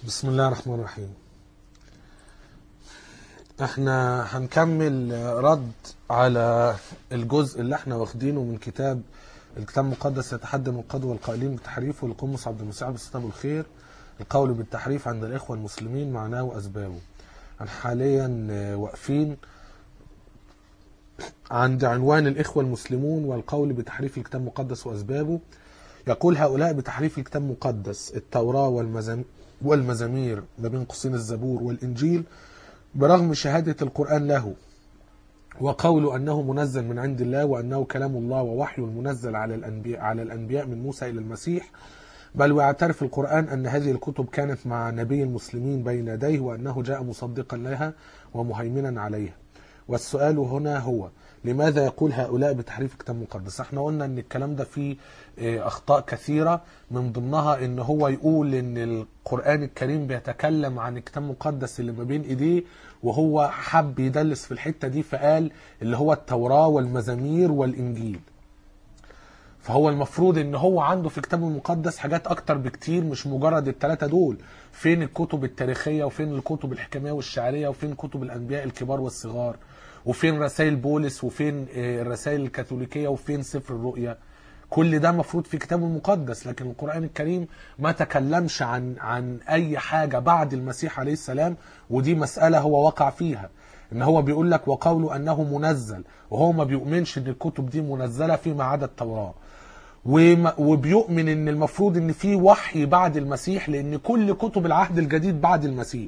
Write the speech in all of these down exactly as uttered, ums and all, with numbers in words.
بسم الله الرحمن الرحيم. احنا هنكمل رد على الجزء اللي احنا واخدينه من كتاب الكتاب المقدس يتحدى من القدوة والقائلين بتحريفه لقمص عبد المسيح بالستاب الخير. القول بالتحريف عند الإخوة المسلمين معناه وأسبابه. احنا حاليا واقفين عند عنوان الإخوة المسلمون والقول بتحريف الكتاب المقدس وأسبابه. يقول هؤلاء بتحريف الكتاب المقدس التوراة والمزامير والمزامير ما بين قوسين الزبور والإنجيل برغم شهادة القرآن له وقول أنه منزل من عند الله وأنه كلام الله ووحي منزل على الأنبياء, على الأنبياء من موسى إلى المسيح، بل ويعترف القرآن أن هذه الكتب كانت مع نبي المسلمين بين يديه وأنه جاء مصدقا لها ومهيمنا عليها. والسؤال هنا هو لماذا يقول هؤلاء بتحريف الكتاب المقدس؟ احنا قلنا ان الكلام ده فيه اخطاء كثيرة، من ضمنها ان هو يقول ان القرآن الكريم بيتكلم عن الكتاب المقدس اللي ما بين ايديه، وهو حب يدلس في الحتة دي فقال اللي هو التوراة والمزامير والانجيل. فهو المفروض ان هو عنده في الكتاب المقدس حاجات اكتر بكتير، مش مجرد الثلاثة دول. فين الكتب التاريخية وفين الكتب الحكمية والشعرية وفين كتب الانبياء الكبار والصغار وفين رسائل بولس وفين الرسائل الكاثوليكية وفين سفر الرؤيا. كل ده مفروض في كتاب المقدس، لكن القرآن الكريم ما تكلمش عن عن اي حاجة بعد المسيح عليه السلام، ودي مسألة هو وقع فيها. ان هو بيقول لك وقوله انه منزل، وهو ما بيؤمنش ان الكتب دي منزلة فيما عدا التوراة، وبيؤمن ان المفروض ان في وحي بعد المسيح لان كل كتب العهد الجديد بعد المسيح.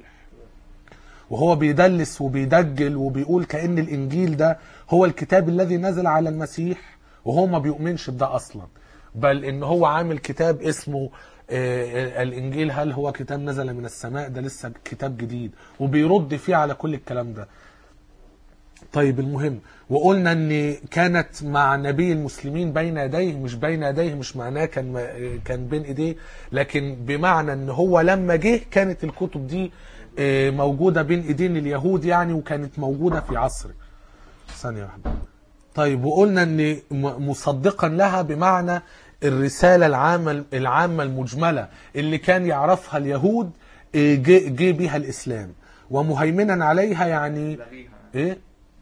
وهو بيدلس وبيدجل وبيقول كأن الانجيل ده هو الكتاب الذي نزل على المسيح، وهو ما بيؤمنش بده اصلا، بل ان هو عامل كتاب اسمه الانجيل هل هو كتاب نزل من السماء، ده لسه كتاب جديد، وبيرد فيه على كل الكلام ده. طيب المهم، وقلنا ان كانت مع نبي المسلمين بين يديه، مش بين يديه مش معناه كان كان بين ايديه، لكن بمعنى ان هو لما جه كانت الكتب دي موجودة بين ايدين اليهود يعني، وكانت موجودة في عصر. ثانية واحدة. طيب وقلنا ان مصدقا لها بمعنى الرسالة العامة العامة المجملة اللي كان يعرفها اليهود جه بيها الاسلام، ومهيمنا عليها يعني ايه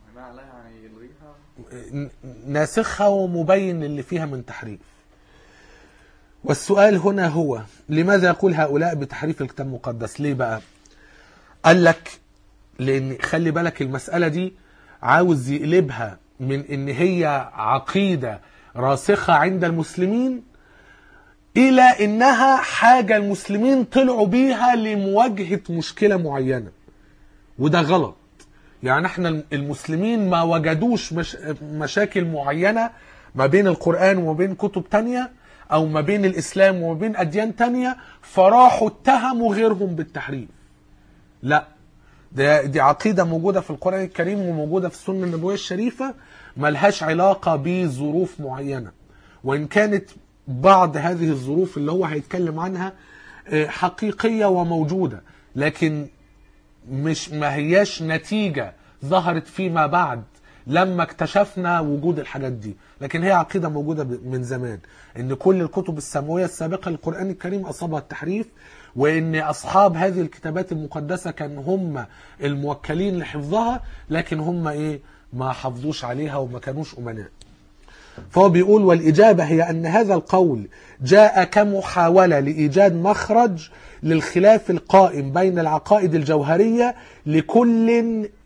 ناسخها ومبين اللي فيها من تحريف. والسؤال هنا هو لماذا يقول هؤلاء بتحريف الكتاب المقدس؟ ليه بقى؟ قال لك لان خلي بالك المسألة دي عاوز يقلبها من ان هي عقيدة راسخة عند المسلمين الى انها حاجة المسلمين طلعوا بيها لمواجهة مشكلة معينة، وده غلط. يعني احنا المسلمين ما وجدوش مش مشاكل معينة ما بين القرآن وما بين كتب تانية او ما بين الاسلام وما بين اديان تانية فراحوا اتهموا غيرهم بالتحريف. لا، ده دي عقيدة موجودة في القرآن الكريم وموجودة في السنة النبوية الشريفة، ملهاش علاقة بظروف معينة، وإن كانت بعض هذه الظروف اللي هو هيتكلم عنها حقيقية وموجودة، لكن مش ما هياش نتيجة ظهرت فيما بعد لما اكتشفنا وجود الحاجات دي، لكن هي عقيدة موجودة من زمان ان كل الكتب السماوية السابقة للقرآن الكريم اصابها التحريف، وان اصحاب هذه الكتابات المقدسة كان هم الموكلين لحفظها، لكن هم ايه ما حفظوش عليها وما كانوش امناء. فهو بيقول والإجابة هي أن هذا القول جاء كمحاولة لإيجاد مخرج للخلاف القائم بين العقائد الجوهرية لكل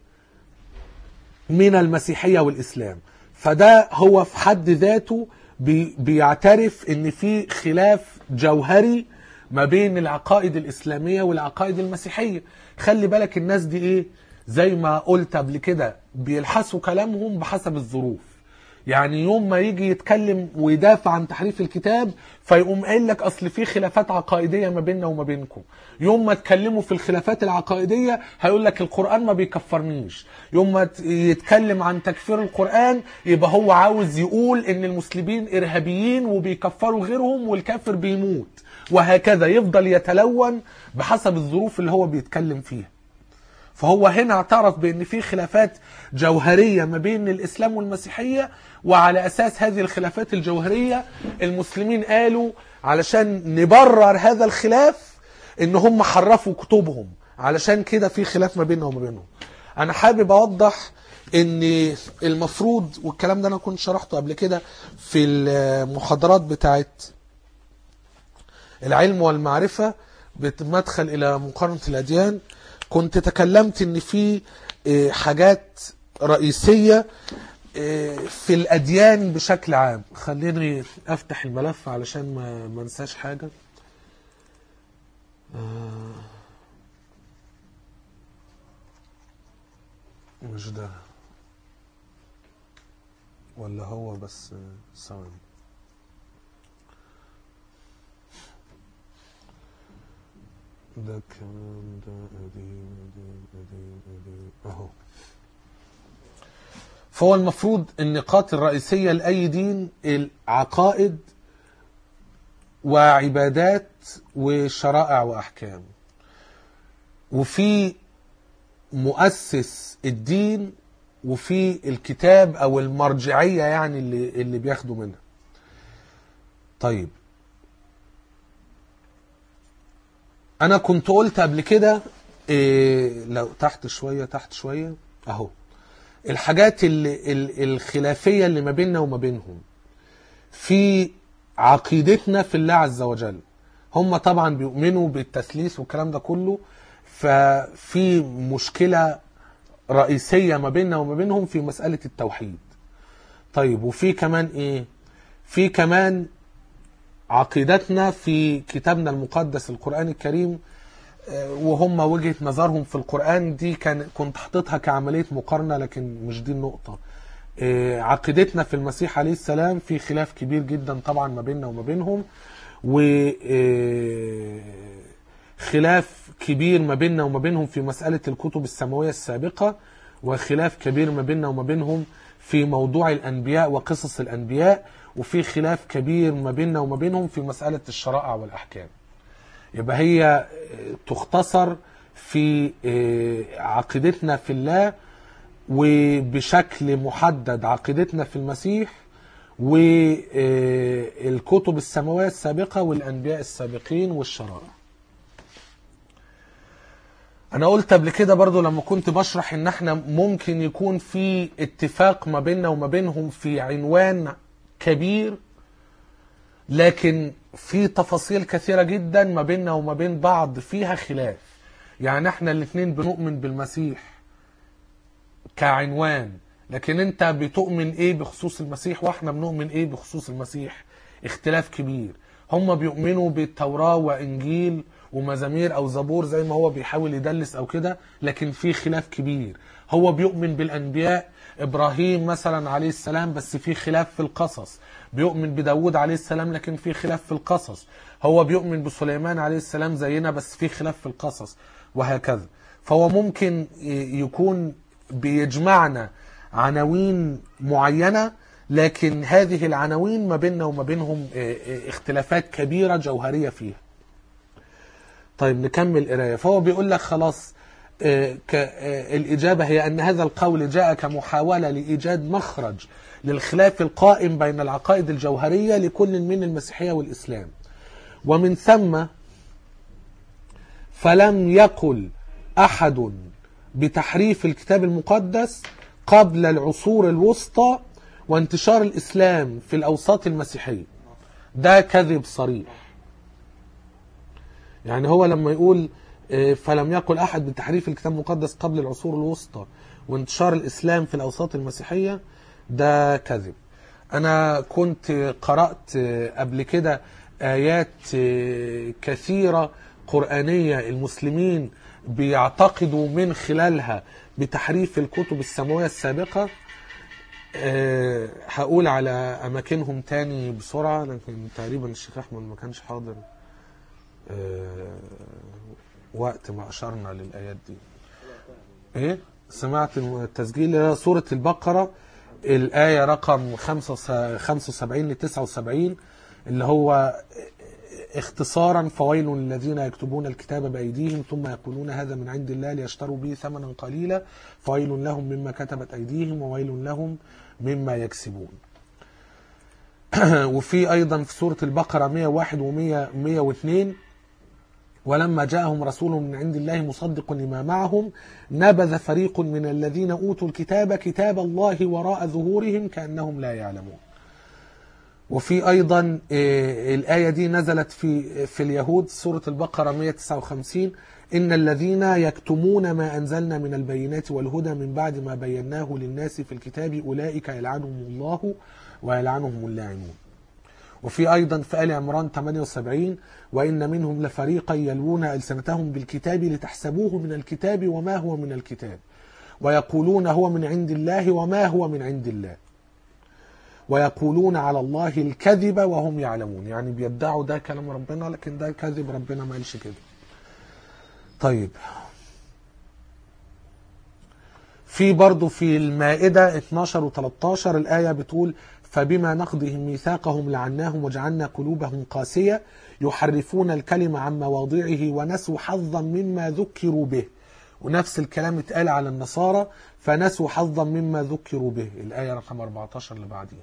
من المسيحية والإسلام. فده هو في حد ذاته بيعترف أن في خلاف جوهري ما بين العقائد الإسلامية والعقائد المسيحية. خلي بالك الناس دي إيه؟ زي ما قلت قبل كده بيلحسوا كلامهم بحسب الظروف. يعني يوم ما يجي يتكلم ويدافع عن تحريف الكتاب فيقوم قايل لك اصل في خلافات عقائديه ما بيننا وما بينكم. يوم ما تكلموا في الخلافات العقائديه هيقول لك القران ما بيكفرنيش. يوم ما يتكلم عن تكفير القران يبقى هو عاوز يقول ان المسلمين ارهابيين وبيكفروا غيرهم والكافر بيموت، وهكذا يفضل يتلون بحسب الظروف اللي هو بيتكلم فيها. فهو هنا اعترف بان في خلافات جوهرية ما بين الاسلام والمسيحية، وعلى اساس هذه الخلافات الجوهرية المسلمين قالوا علشان نبرر هذا الخلاف ان هم حرفوا كتبهم، علشان كده في خلاف ما بيننا وما بينهم. انا حابب اوضح ان المفروض، والكلام ده انا كنت شرحته قبل كده في المحاضرات بتاعت العلم والمعرفة بمدخل الى مقارنة الاديان، كنت تكلمت ان في حاجات رئيسية في الاديان بشكل عام. خليني افتح الملف علشان ما ما انساش حاجة. مش ده ولا هو، بس ثواني. ده كمان ده قديم قديم قديم قديم اهو. فهو المفروض النقاط الرئيسية لأي دين العقائد وعبادات وشرائع وأحكام، وفي مؤسس الدين وفي الكتاب أو المرجعية يعني اللي, اللي بياخدوا منها. طيب أنا كنت قلت قبل كده إيه، لو تحت شوية تحت شوية أهو، الحاجات اللي الخلافية اللي ما بيننا وما بينهم في عقيدتنا في الله عز وجل. هم طبعا بيؤمنوا بالتثليث والكلام ده كله، ففي مشكلة رئيسية ما بيننا وما بينهم في مسألة التوحيد. طيب وفي كمان ايه؟ في كمان عقيدتنا في كتابنا المقدس القرآن الكريم، وهم وجهة نظرهم في القرآن دي كان كنت حطيتها كعملية مقارنة، لكن مش دي النقطة. عقيدتنا في المسيح عليه السلام في خلاف كبير جدا طبعا ما بيننا وما بينهم، وخلاف كبير ما بيننا وما بينهم في مسألة الكتب السماوية السابقة، وخلاف كبير ما بيننا وما بينهم في موضوع الأنبياء وقصص الأنبياء، وفي خلاف كبير ما بيننا وما بينهم في مسألة الشرائع والأحكام. يبقى هي تختصر في عقيدتنا في الله، وبشكل محدد عقيدتنا في المسيح والكتب السماوية السابقة والأنبياء السابقين والشرائع. أنا قلت قبل كده برضو لما كنت بشرح إن احنا ممكن يكون في اتفاق ما بيننا وما بينهم في عنوان كبير، لكن في تفاصيل كثيرة جدا ما بيننا وما بين بعض فيها خلاف. يعني احنا الاثنين بنؤمن بالمسيح كعنوان، لكن انت بتؤمن ايه بخصوص المسيح واحنا بنؤمن ايه بخصوص المسيح، اختلاف كبير. هم بيؤمنوا بالتوراة وانجيل ومزامير او زبور زي ما هو بيحاول يدلس او كده، لكن في خلاف كبير. هو بيؤمن بالانبياء ابراهيم مثلا عليه السلام، بس في خلاف في القصص. بيؤمن بداود عليه السلام لكن في خلاف في القصص. هو بيؤمن بسليمان عليه السلام زينا بس في خلاف في القصص، وهكذا. فهو ممكن يكون بيجمعنا عناوين معينة، لكن هذه العناوين ما بيننا وما بينهم اختلافات كبيرة جوهرية فيها. طيب نكمل قرايه. فهو بيقول لك خلاص، الإجابة هي أن هذا القول جاء كمحاولة لإيجاد مخرج للخلاف القائم بين العقائد الجوهرية لكل من المسيحية والإسلام، ومن ثم فلم يقل أحد بتحريف الكتاب المقدس قبل العصور الوسطى وانتشار الإسلام في الأوساط المسيحية. ده كذب صريح. يعني هو لما يقول فلم يقل أحد بتحريف الكتاب المقدس قبل العصور الوسطى وانتشار الإسلام في الأوساط المسيحية، ده كذب. أنا كنت قرأت قبل كده آيات كثيرة قرآنية المسلمين بيعتقدوا من خلالها بتحريف الكتب السماوية السابقة. أه هقول على أماكنهم تاني بسرعة، لكن تقريبا الشيخ أحمد ما كانش حاضر أه وقت ما أشرنا للآيات دي. إيه؟ سمعت التسجيل سورة البقرة الآية رقم خمسة وسبعين لتسعة وسبعين، اللي هو اختصارا فويل للذين يكتبون الكتاب بأيديهم ثم يقولون هذا من عند الله ليشتروا به ثمنا قليلا فويل لهم مما كتبت أيديهم وويل لهم مما يكسبون. وفي أيضا في سورة البقرة مئة وواحد ومئة واثنين ولما جاءهم رسول من عند الله مصدق لما معهم نبذ فريق من الذين أوتوا الكتاب كتاب الله وراء ظهورهم كأنهم لا يعلمون. وفي أيضا الآية دي نزلت في في اليهود سورة البقرة مئة وتسعة وخمسين إن الذين يكتمون ما أنزلنا من البينات والهدى من بعد ما بيناه للناس في الكتاب أولئك يلعنهم الله ويلعنهم اللاعنون. وفي أيضا في آل عمران ثمانية وسبعين وإن منهم لفريقا يلوون ألسنتهم بالكتاب لتحسبوه من الكتاب وما هو من الكتاب ويقولون هو من عند الله وما هو من عند الله ويقولون على الله الكذب وهم يعلمون. يعني بيدعوا ده كلام ربنا لكن ده كذب، ربنا ما قالش كده. طيب في برضو في المائدة اثناشر وثلاثة عشر الآية بتقول فبما نقضهم ميثاقهم لعناهم وجعلنا قلوبهم قاسية يحرفون الكلمة عن مواضعه ونسوا حظا مما ذكروا به. ونفس الكلام اتقال على النصارى فنسوا حظا مما ذكروا به، الآية رقم أربعة عشر اللي بعديها.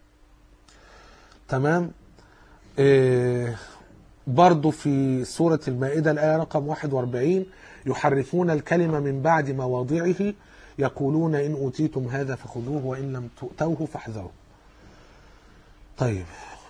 تمام. إيه برضو في سورة المائدة الآية رقم واحد وأربعين يحرفون الكلمة من بعد مواضعه يقولون إن أوتيتم هذا فخذوه وإن لم تؤتوه فاحذروا. طيب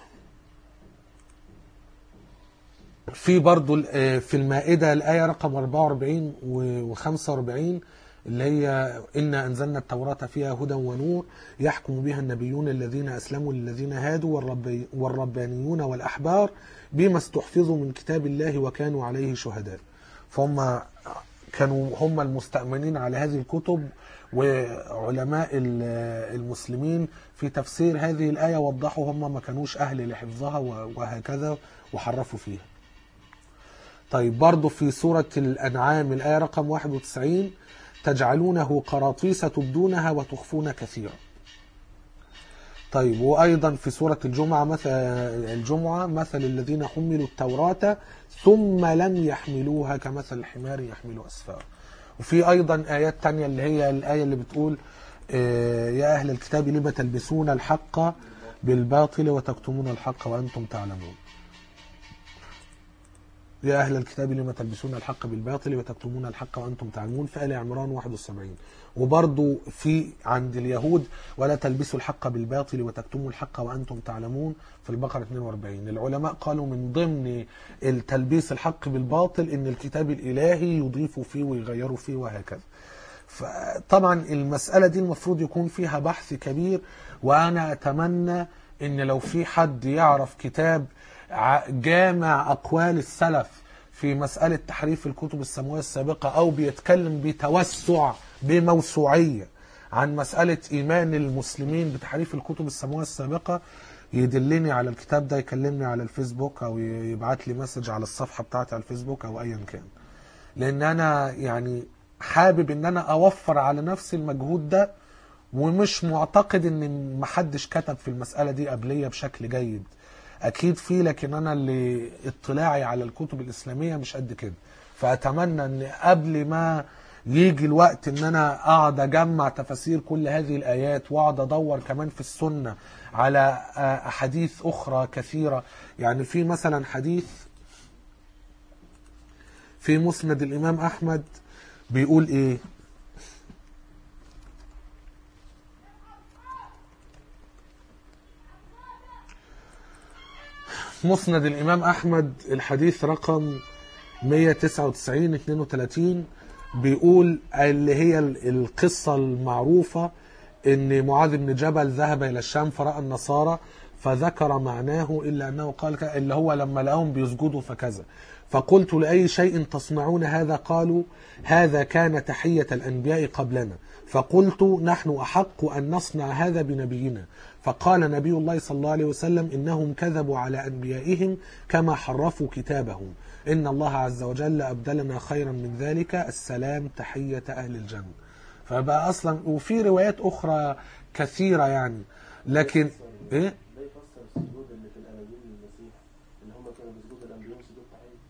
في برضو في المائدة الآية رقم أربعة وأربعين وخمسة وأربعين اللي هي إنا أنزلنا التوراة فيها هدى ونور يحكم بها النبيون الذين أسلموا للذين هادوا والرب والربانيون والأحبار بما استحفظوا من كتاب الله وكانوا عليه شهداء. فهم كانوا هم المستأمنين على هذه الكتب، وعلماء المسلمين في تفسير هذه الآية وضحوا هم ما كانوش أهل لحفظها وهكذا وحرفوا فيها. طيب برضو في سورة الأنعام الآية رقم واحد وتسعين تجعلونه قراطيس تبدونها وتخفون كثيرا. طيب وأيضا في سورة الجمعة مثل الجمعة مثل الذين حملوا التوراة ثم لم يحملوها كمثل الحمار يحمل أسفار. وفي أيضا آيات تانية اللي هي الآية اللي بتقول يا أهل الكتاب لم تلبسون الحق بالباطل وتكتمون الحق وأنتم تعلمون. يا أهل الكتاب لما تلبسون الحق بالباطل وتكتمون الحق وأنتم تعلمون في آل عمران واحد وسبعين. وبرضو في عند اليهود ولا تلبسوا الحق بالباطل وتكتموا الحق وأنتم تعلمون في البقرة اثنين وأربعين. العلماء قالوا من ضمن التلبيس الحق بالباطل إن الكتاب الإلهي يضيفوا فيه ويغيروا فيه وهكذا. فطبعا المسألة دي المفروض يكون فيها بحث كبير، وأنا أتمنى إن لو في حد يعرف كتاب جامع أقوال السلف في مسألة تحريف الكتب السماوية السابقة أو بيتكلم بتوسع بموسوعية عن مسألة إيمان المسلمين بتحريف الكتب السماوية السابقة يدلني على الكتاب ده، يكلمني على الفيسبوك أو يبعت لي مسج على الصفحة بتاعتي على الفيسبوك أو أيا كان. لأن أنا يعني حابب إن أنا أوفر على نفسي المجهود ده، ومش معتقد إن محدش كتب في المسألة دي قبلية بشكل جيد. أكيد فيه، لكن أنا اللي اطلاعي على الكتب الإسلامية مش قد كده. فأتمنى أن قبل ما يجي الوقت أن أنا أقعد أجمع تفاسير كل هذه الآيات وأقعد أدور كمان في السنة على أحاديث أخرى كثيرة. يعني في مثلا حديث في مسند الإمام أحمد بيقول إيه؟ مسند الإمام أحمد الحديث رقم مئة وتسعة وتسعين اثنين وثلاثين بيقول اللي هي القصة المعروفة إن معاذ بن جبل ذهب إلى الشام فرأى النصارى فذكر معناه إلا أنه قال اللي هو لما لقاهم بيسجدوا فكذا، فقلت لأي شيء تصنعون هذا؟ قالوا هذا كان تحية الأنبياء قبلنا. فقلت نحن أحق أن نصنع هذا بنبينا. فقال نبي الله صلى الله عليه وسلم إنهم كذبوا على أنبيائهم كما حرفوا كتابهم، إن الله عز وجل أبدلنا خيرا من ذلك السلام تحية أهل الجنة. فبقى أصلا وفي روايات أخرى كثيرة يعني، لكن إيه؟ ده يفسر السجود اللي في الأناجيل للمسيح اللي هم كانوا بيسجدوا الأنبياء سجود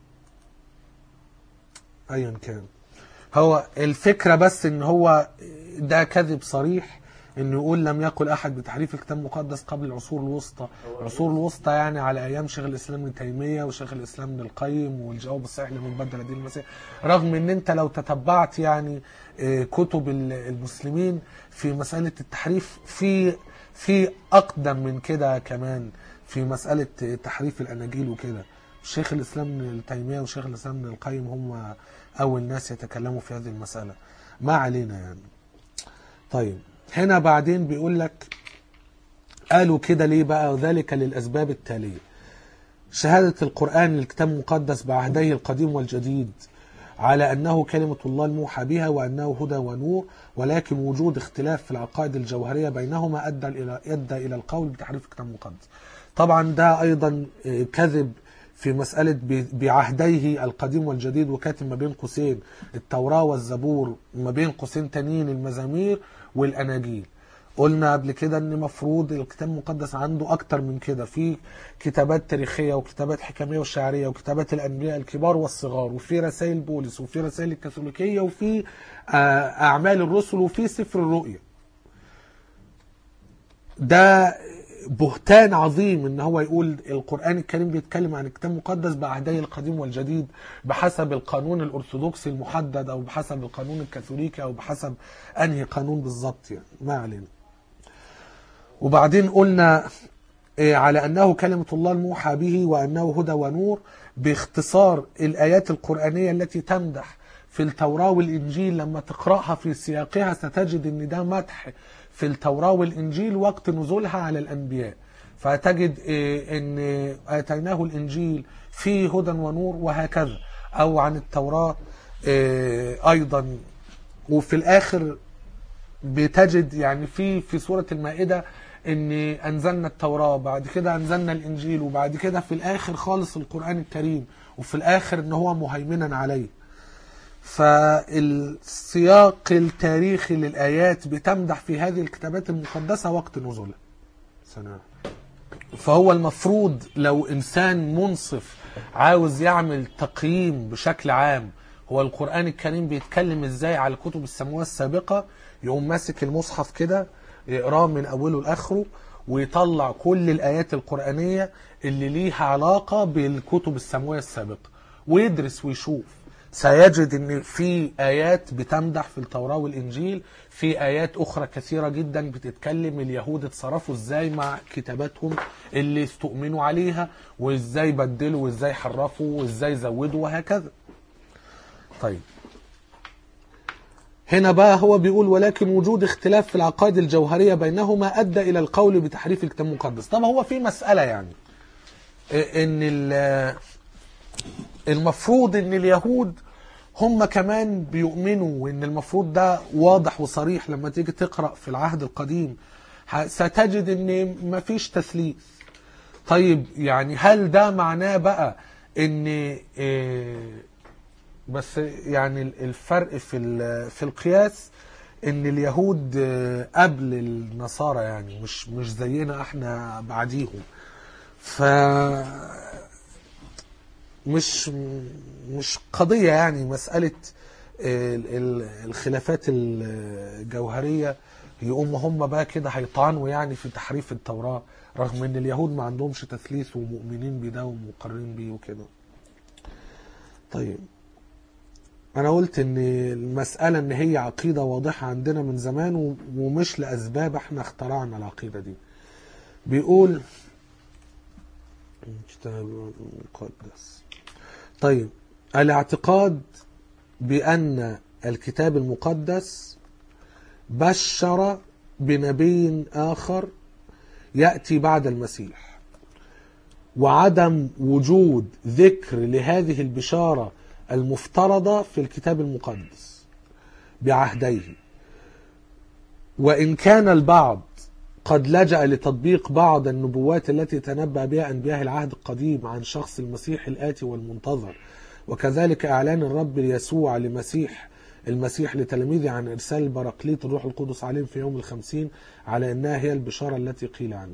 تحية. أيا كان، هو الفكرة بس إن هو ده كذب صريح انه يقول لم يقل احد بتحريف الكتاب المقدس قبل العصور الوسطى. العصور الوسطى يعني على ايام شيخ الاسلام ابن تيميه وشيخ الاسلام ابن القيم والجواب الصحيح لمن بدل دين المسيح. رغم ان انت لو تتبعت يعني كتب المسلمين في مساله التحريف في في اقدم من كده كمان في مساله تحريف الاناجيل وكده. شيخ الاسلام ابن تيميه وشيخ الاسلام ابن القيم هم اول ناس يتكلموا في هذه المساله. ما علينا يعني. طيب هنا بعدين بيقول لك قالوا كده ليه بقى؟ وذلك للأسباب التالية: شهادة القرآن للكتاب المقدس بعهديه القديم والجديد على أنه كلمة الله الموحى بها وأنه هدى ونور، ولكن وجود اختلاف في العقائد الجوهرية بينهما أدى إلى أدى إلى القول بتحريف الكتاب المقدس. طبعا ده أيضا كذب في مسألة بعهديه القديم والجديد، وكاتب ما بين قوسين التوراة والزبور، ما بين قوسين تانيين المزامير والأناجيل. قلنا قبل كده ان مفروض الكتاب المقدس عنده اكتر من كده، في كتابات تاريخية وكتابات حكمية وشعرية وكتابات الانبياء الكبار والصغار، وفي رسائل بولس وفي رسائل الكاثوليكية وفي اعمال الرسل وفي سفر الرؤيا. ده بهتان عظيم ان هو يقول القرآن الكريم بيتكلم عن الكتاب المقدس بعهديه القديم والجديد بحسب القانون الارثوذكسي المحدد او بحسب القانون الكاثوليكي او بحسب انهي قانون بالظبط يعني. ما علينا. وبعدين قلنا على انه كلمة الله الموحى به وانه هدى ونور باختصار الايات القرآنية التي تمدح في التوراة والانجيل. لما تقرأها في سياقها ستجد ان ده مدح في التوراة والإنجيل وقت نزولها على الأنبياء، فتجد أن آتيناه الإنجيل فيه هدى ونور وهكذا، أو عن التوراة أيضا. وفي الآخر بتجد يعني في في سورة المائدة أن أنزلنا التوراة، بعد كده أنزلنا الإنجيل، وبعد كده في الآخر خالص القرآن الكريم، وفي الآخر أنه هو مهيمنا عليه. فالسياق التاريخي للآيات بتمدح في هذه الكتابات المقدسة وقت نزولها. فهو المفروض لو إنسان منصف عاوز يعمل تقييم بشكل عام هو القرآن الكريم بيتكلم إزاي على الكتب السماوية السابقة، يقوم ماسك المصحف كده يقراه من أوله لآخره ويطلع كل الآيات القرآنية اللي ليها علاقة بالكتب السماوية السابقة ويدرس ويشوف. سيجد ان في ايات بتمدح في التوراة والانجيل، في ايات اخرى كثيرة جدا بتتكلم اليهود اتصرفوا ازاي مع كتاباتهم اللي استؤمنوا عليها، وازاي بدلوا وازاي حرفوا وازاي زودوا وهكذا. طيب هنا بقى هو بيقول ولكن وجود اختلاف في العقائد الجوهرية بينهما ادى الى القول بتحريف الكتاب المقدس. طب هو في مسألة يعني ان المفروض ان اليهود هم كمان بيؤمنوا، وان المفروض ده واضح وصريح لما تيجي تقرأ في العهد القديم ستجد ان مفيش تثليث. طيب يعني هل ده معناه بقى ان إيه بس يعني الفرق في في القياس ان اليهود قبل النصارى يعني مش مش زينا احنا بعديهم، ف مش مش قضية يعني مسألة الخلافات الجوهرية يقوم هم بقى كده هيطعنوا يعني في تحريف التوراة، رغم ان اليهود ما عندهمش تثليث ومؤمنين بده ومقررين بيه وكده. طيب انا قلت ان المسألة ان هي عقيدة واضحة عندنا من زمان ومش لأسباب احنا اخترعنا العقيدة دي. بيقول الكتاب المقدس. طيب الاعتقاد بأن الكتاب المقدس بشر بنبي آخر يأتي بعد المسيح، وعدم وجود ذكر لهذه البشارة المفترضة في الكتاب المقدس بعهديه، وإن كان البعض قد لجأ لتطبيق بعض النبوات التي تنبأ بها أنبياء العهد القديم عن شخص المسيح الآتي والمنتظر، وكذلك إعلان الرب ليسوع لمسيح المسيح لتلاميذه عن إرسال البراقليط الروح القدس عليهم في يوم الخمسين على أنها هي البشارة التي قيل عنها.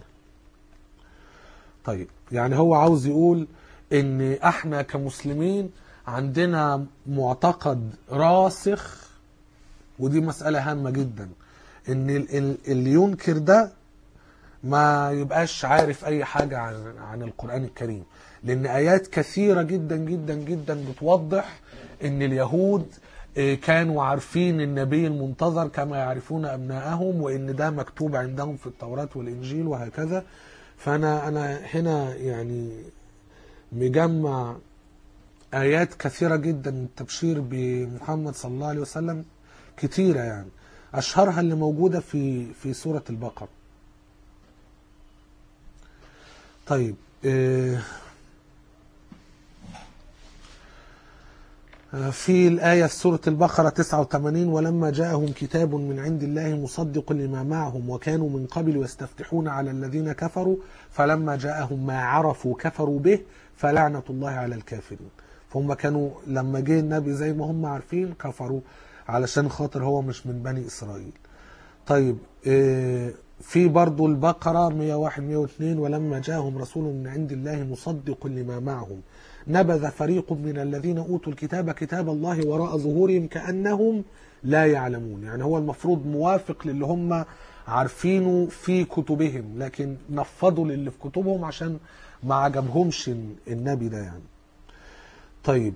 طيب يعني هو عاوز يقول إن احنا كمسلمين عندنا معتقد راسخ، ودي مسألة هامة جدا، ان ال- ال- اللي ينكر ده ما يبقاش عارف اي حاجة عن عن القرآن الكريم، لان ايات كثيرة جدا جدا جدا بتوضح ان اليهود آه، كانوا عارفين النبي المنتظر كما يعرفون ابنائهم، وان ده مكتوب عندهم في التوراة والانجيل وهكذا. فانا انا هنا يعني مجمع آيات كثيرة جدا من التبشير بمحمد صلى الله عليه وسلم، كتيرة يعني، أشهرها اللي موجودة في في سورة البقرة. طيب آه، في الآية في سورة البقرة تسعة وثمانين: ولما جاءهم كتاب من عند الله مصدق لما معهم وكانوا من قبل يستفتحون على الذين كفروا فلما جاءهم ما عرفوا كفروا به فلعنة الله على الكافرين. فهم كانوا لما جه النبي زي ما هم عارفين كفروا علشان خاطر هو مش من بني إسرائيل. طيب آه، في برضو البقرة مئة وواحد مئة واثنين: ولما جاءهم رسول من عند الله مصدق لما معهم نبذ فريق من الذين أوتوا الكتاب كتاب الله وراء ظهورهم كأنهم لا يعلمون. يعني هو المفروض موافق للي هم عارفينه في كتبهم، لكن نفضوا للي في كتبهم عشان ما عجبهمش النبي ده يعني. طيب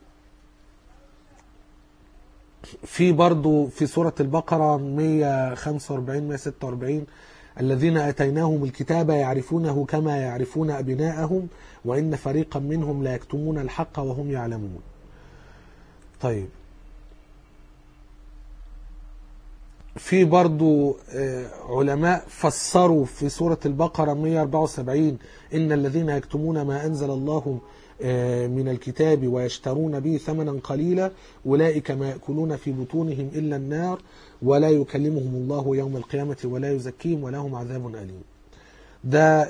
في برضو في سورة البقرة مئة وخمسة وأربعين مئة وستة وأربعين: الذين آتيناهم الكتاب يعرفونه كما يعرفون أبناءهم وإن فريقا منهم لا يكتمون الحق وهم يعلمون. طيب في برضو علماء فسروا في سورة البقرة مئة وأربعة وسبعين: إن الذين يكتمون ما أنزل الله من الكتاب ويشترون به ثمنا قليلا أولئك ما يأكلون في بطونهم إلا النار ولا يكلمهم الله يوم القيامة ولا يزكيهم ولهم عذاب أليم. ده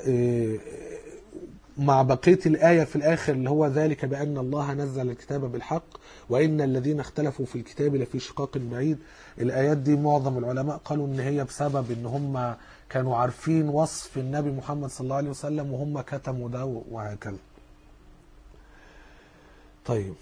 مع بقية الآية في الآخر اللي هو ذلك بأن الله نزل الكتاب بالحق وإن الذين اختلفوا في الكتاب لفي شقاق بعيد. الآيات دي معظم العلماء قالوا إن هي بسبب إن هم كانوا عارفين وصف النبي محمد صلى الله عليه وسلم وهم كتموا ده وهكذا. طيب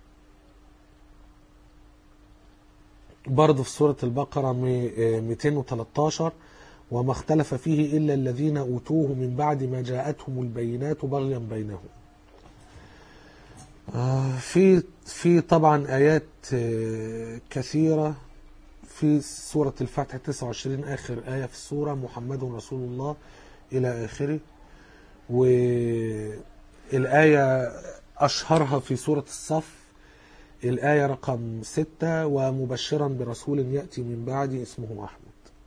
برضه في سورة البقرة مئتين وثلاثة عشر: وما اختلف فيه إلا الذين أوتوه من بعد ما جاءتهم البينات بغيا بينهم. في في طبعا آيات كثيرة في سورة الفتح تسعة وعشرين آخر آية في السورة: محمد رسول الله إلى آخره. والآية أشهرها في سورة الصف الآية رقم ستة: ومبشرا برسول يأتي من بعدي اسمه أحمد.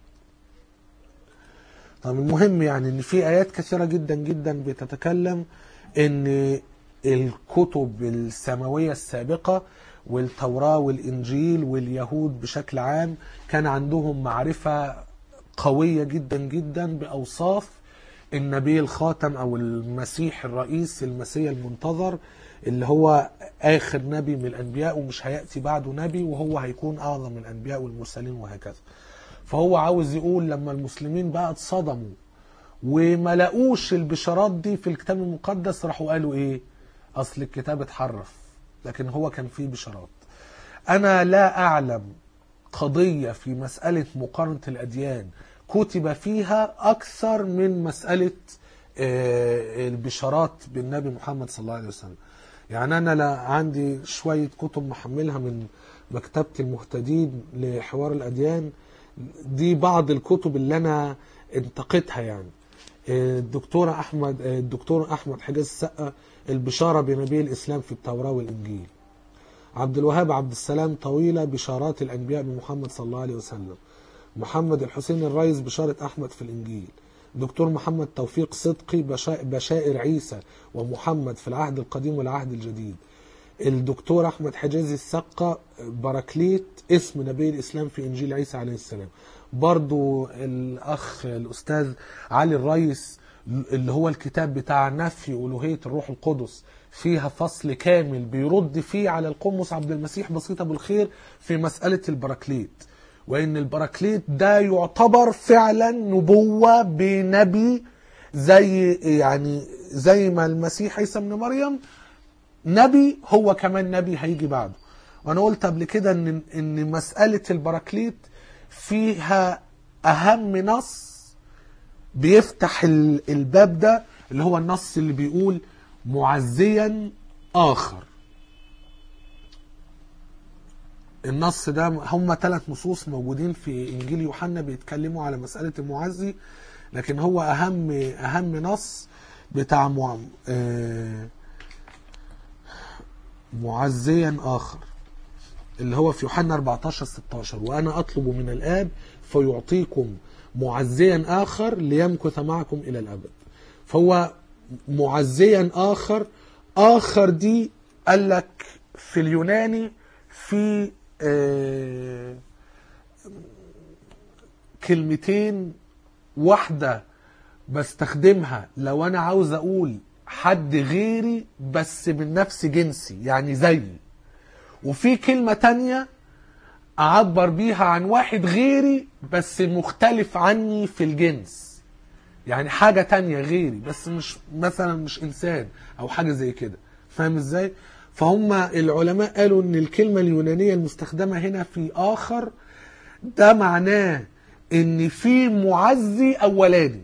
طب المهم يعني ان في آيات كثيرة جدا جدا بتتكلم ان الكتب السماوية السابقة والتوراة والإنجيل واليهود بشكل عام كان عندهم معرفة قوية جدا جدا بأوصاف النبي الخاتم أو المسيح الرئيس المسيح المنتظر اللي هو آخر نبي من الأنبياء ومش هيأتي بعده نبي وهو هيكون أعظم الأنبياء والمرسلين وهكذا. فهو عاوز يقول لما المسلمين بقى اتصدموا وما لقوش البشارات دي في الكتاب المقدس راحوا قالوا ايه؟ اصل الكتاب اتحرف، لكن هو كان فيه بشارات. انا لا اعلم قضية في مسألة مقارنة الاديان كتب فيها اكثر من مسألة البشارات بالنبي محمد صلى الله عليه وسلم. يعني انا لا عندي شوية كتب محملها من مكتبة المهتدين لحوار الاديان، دي بعض الكتب اللي انا انتقدتها. يعني الدكتور احمد الدكتور احمد حجاز السقا البشاره بنبي الاسلام في التوراه والانجيل. عبد الوهاب عبد السلام طويله بشارات الانبياء بمحمد صلى الله عليه وسلم. محمد الحسين الريس بشاره احمد في الانجيل. دكتور محمد توفيق صدقي بشائر عيسى ومحمد في العهد القديم والعهد الجديد. الدكتور احمد حجازي السقا براكليت اسم نبي الاسلام في انجيل عيسى عليه السلام. برضو الاخ الاستاذ علي الريس اللي هو الكتاب بتاع نفي الوهيه الروح القدس فيها فصل كامل بيرد فيه على القمص عبد المسيح بسيط ابو الخير في مساله البراكليت، وان البراكليت ده يعتبر فعلا نبوه بنبي زي يعني زي ما المسيح عيسى ابن مريم نبي، هو كمان نبي هيجي بعده. وانا قلت قبل كده ان ان مساله البراكليت فيها اهم نص بيفتح الباب ده اللي هو النص اللي بيقول معزيا آخر. النص ده هم ثلاث نصوص موجودين في إنجيل يوحنا بيتكلموا على مسألة المعزي، لكن هو أهم أهم نص بتاع مع... معزيا آخر اللي هو في يوحنا أربعتاشر ستاشر، وأنا أطلب من الآب فيعطيكم معزيا آخر ليمكث معكم إلى الأبد. فهو معزيا آخر. آخر دي قال لك في اليوناني في آه كلمتين، واحدة بستخدمها لو أنا عاوز أقول حد غيري بس من نفس جنسي يعني زيي، وفي كلمة تانية أعبر بيها عن واحد غيري بس مختلف عني في الجنس، يعني حاجة تانية غيري بس مش مثلا مش إنسان أو حاجة زي كده. فاهم إزاي؟ فهم العلماء قالوا إن الكلمة اليونانية المستخدمة هنا في آخر ده معناه إن في معزي أولاني،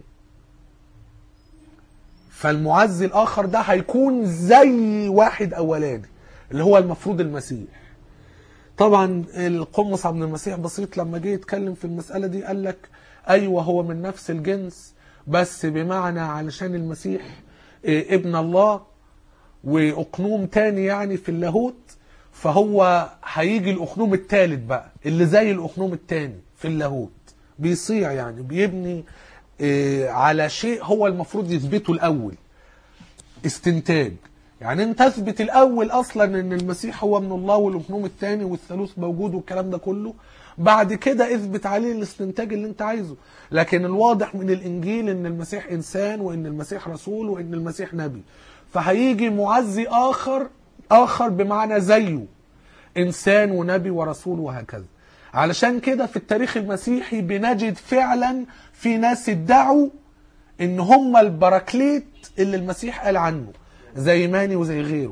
فالمعزي الآخر ده هيكون زي واحد أولاني اللي هو المفروض المسيح. طبعا القمص عبد المسيح بسيط لما جه يتكلم في المسألة دي قال لك أيوة هو من نفس الجنس، بس بمعنى علشان المسيح ابن الله وأقنوم تاني يعني في اللاهوت، فهو هيجي الأقنوم التالت بقى اللي زي الأقنوم التاني في اللاهوت، بيصيع يعني بيبني على شيء هو المفروض يثبته الأول، استنتاج. يعني انت تثبت الاول اصلا ان المسيح هو من الله والأقنوم الثاني والثالوث موجود والكلام ده كله، بعد كده اثبت عليه الاستنتاج اللي انت عايزه. لكن الواضح من الانجيل ان المسيح انسان وان المسيح رسول وان المسيح نبي، فهيجي معزي اخر، اخر بمعنى زيه انسان ونبي ورسول وهكذا. علشان كده في التاريخ المسيحي بنجد فعلا في ناس ادعوا ان هم البراكليت اللي المسيح قال عنه، زي ماني وزي غيره.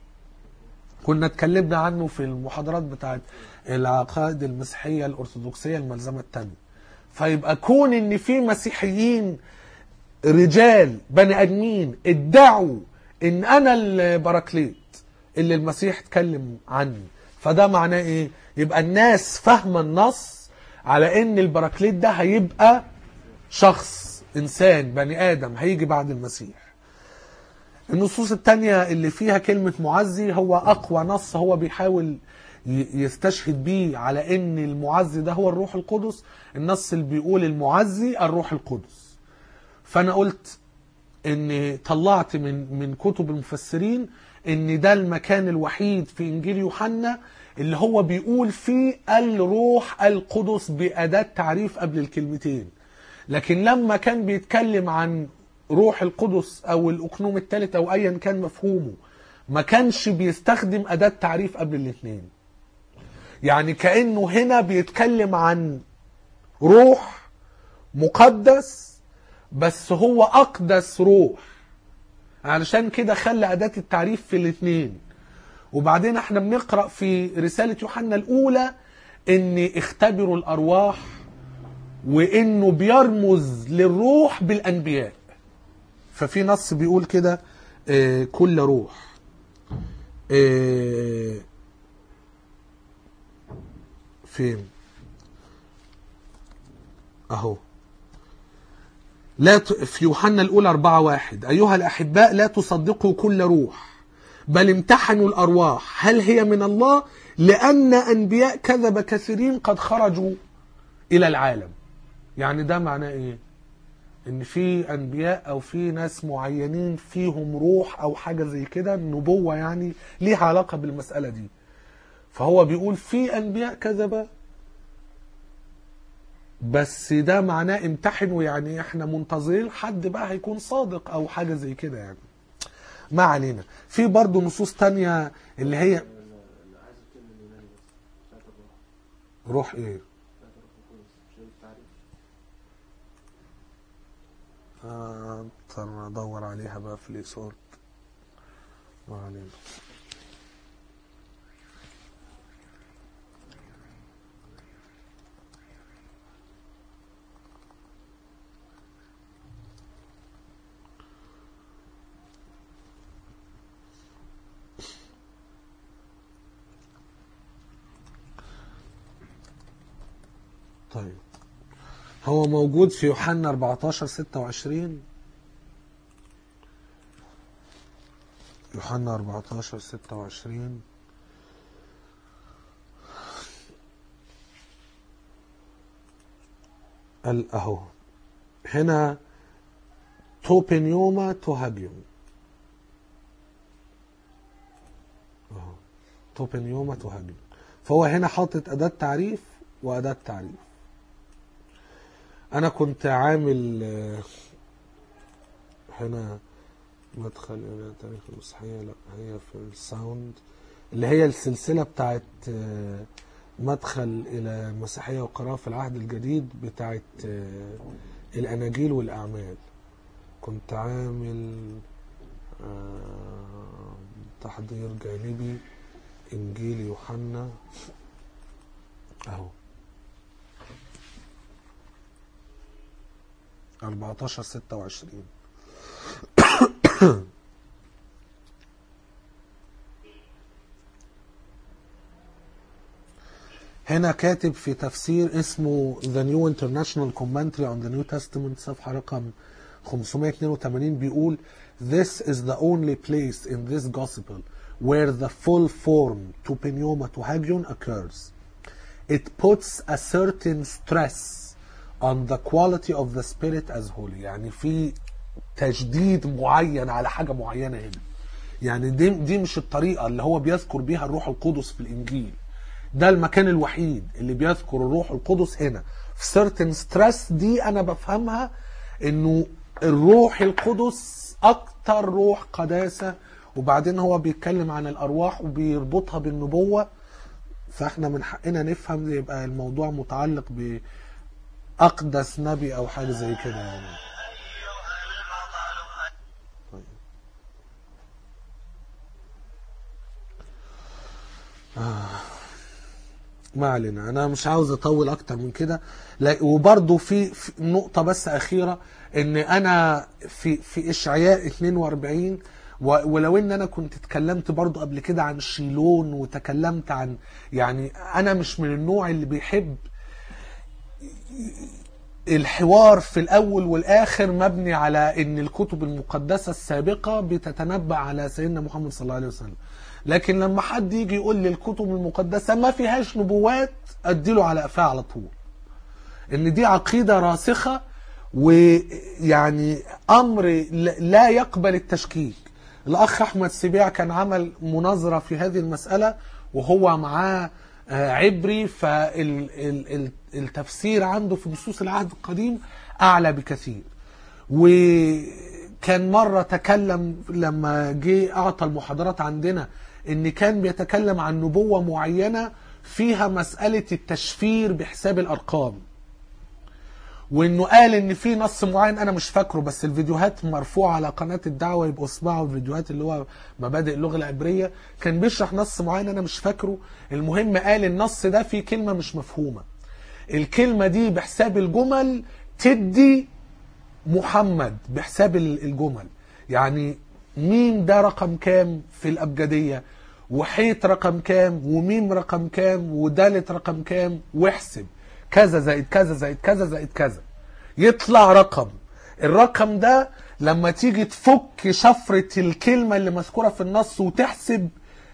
كنا اتكلمنا عنه في المحاضرات بتاعت العقائد المسيحية الأرثوذكسية الملزمة التانية. فيبقى كون ان في مسيحيين رجال بني ادمين ادعوا ان انا البراكليت اللي المسيح اتكلم عني، فده معناه ايه؟ يبقى الناس فاهمة النص على ان البراكليت ده هيبقى شخص انسان بني ادم هيجي بعد المسيح. النصوص التانية اللي فيها كلمة معزي هو أقوى نص هو بيحاول يستشهد بيه على إن المعزي ده هو الروح القدس، النص اللي بيقول المعزي الروح القدس. فأنا قلت إن طلعت من من كتب المفسرين إن ده المكان الوحيد في إنجيل يوحنا اللي هو بيقول فيه الروح القدس بأداة تعريف قبل الكلمتين. لكن لما كان بيتكلم عن روح القدس او الاقنوم الثالث او ايا كان مفهومه، ما كانش بيستخدم اداة تعريف قبل الاثنين. يعني كأنه هنا بيتكلم عن روح مقدس بس هو اقدس روح، علشان كده خلى اداة التعريف في الاثنين. وبعدين احنا بنقرأ في رسالة يوحنا الاولى ان اختبروا الارواح، وانه بيرمز للروح بالانبياء. ففي نص بيقول كده آه كل روح آه فين اهو لا ت... في يوحنا الاولى أربعة واحد ايها الاحباء لا تصدقوا كل روح بل امتحنوا الارواح هل هي من الله، لان انبياء كذب كثيرين قد خرجوا الى العالم. يعني ده معناه ايه؟ ان في انبياء او في ناس معينين فيهم روح او حاجة زي كده، النبوة يعني ليها علاقة بالمسألة دي. فهو بيقول في انبياء كذبة، بس ده معناه امتحنوا، يعني احنا منتظرين حد بقى هيكون صادق او حاجة زي كده يعني. ما علينا. في برضو نصوص تانية اللي هي روح ايه؟ اضطر ادور عليها بقى في الإيصال. ما علينا. طيب هو موجود في يوحنا أربعتاشر ستة وعشرين. يوحنا أربعتاشر ستة وعشرين قال اهو هنا توبنيوما توهاجيوم، اهو توبنيوما توهاجيوم. فهو هنا حاطط أداة تعريف وأداة تعريف. أنا كنت عامل هنا مدخل إلى تاريخ المسيحية، لا هي في الساوند اللي هي السلسلة بتاعت مدخل إلى المسيحية وقراءة في العهد الجديد بتاعت الأناجيل والأعمال. كنت عامل تحضير جانبي إنجيل يوحنا أهو أربعتاشر ستة وعشرين. هنا كاتب في تفسير اسمه The New International Commentary on the New Testament صفحة رقم خمسمائة واثنين وثمانين بيقول This is the only place in this gospel where the full form tupenioma tohagion occurs. It puts a certain stress on the quality of the spirit as holy. يعني في تشديد معين على حاجة معينة هنا. يعني دي, دي مش الطريقة اللي هو بيذكر بيها الروح القدس في الإنجيل. ده المكان الوحيد اللي بيذكر الروح القدس هنا. في certain stress دي أنا بفهمها إنه الروح القدس أكتر روح قداسة، وبعدين هو بيتكلم عن الأرواح وبيربطها بالنبوة، فإحنا من حقنا نفهم يبقى الموضوع متعلق بأقدس نبي أو حاجة زي كده يعني. طيب. آه. ما علينا، أنا مش عاوز أطول أكتر من كده. وبرضو في نقطة بس أخيرة، إن أنا في في إشعياء اثنين وأربعين، ولو ان انا كنت اتكلمت برضو قبل كده عن شيلون وتكلمت عن، يعني انا مش من النوع اللي بيحب الحوار في الاول والاخر مبني على ان الكتب المقدسة السابقة بتتنبأ على سيدنا محمد صلى الله عليه وسلم. لكن لما حد يجي يقول لي الكتب المقدسة ما فيهاش نبوات، اديله على قفاه على طول، ان دي عقيدة راسخة ويعني امر لا يقبل التشكيك. الأخ أحمد سبيع كان عمل مناظرة في هذه المسألة وهو معاه عبري، فالتفسير عنده في نصوص العهد القديم أعلى بكثير. وكان مرة تكلم لما جه أعطى المحاضرات عندنا إن كان بيتكلم عن نبوة معينة فيها مسألة التشفير بحساب الأرقام، وانه قال ان في نص معين انا مش فاكره، بس الفيديوهات مرفوعه على قناه الدعوه، يبقوا اسمعوا الفيديوهات اللي هو مبادئ اللغه العبريه. كان بيشرح نص معين انا مش فاكره. المهم قال النص ده فيه كلمه مش مفهومه، الكلمه دي بحساب الجمل تدي محمد بحساب الجمل. يعني مين ده رقم كام في الابجديه، وحيط رقم كام، وميم رقم كام، ودالت رقم كام، واحسب كذا زائد كذا زائد كذا زائد كذا، يطلع رقم. الرقم ده لما تيجي تفك شفرة الكلمة اللي مذكورة في النص وتحسب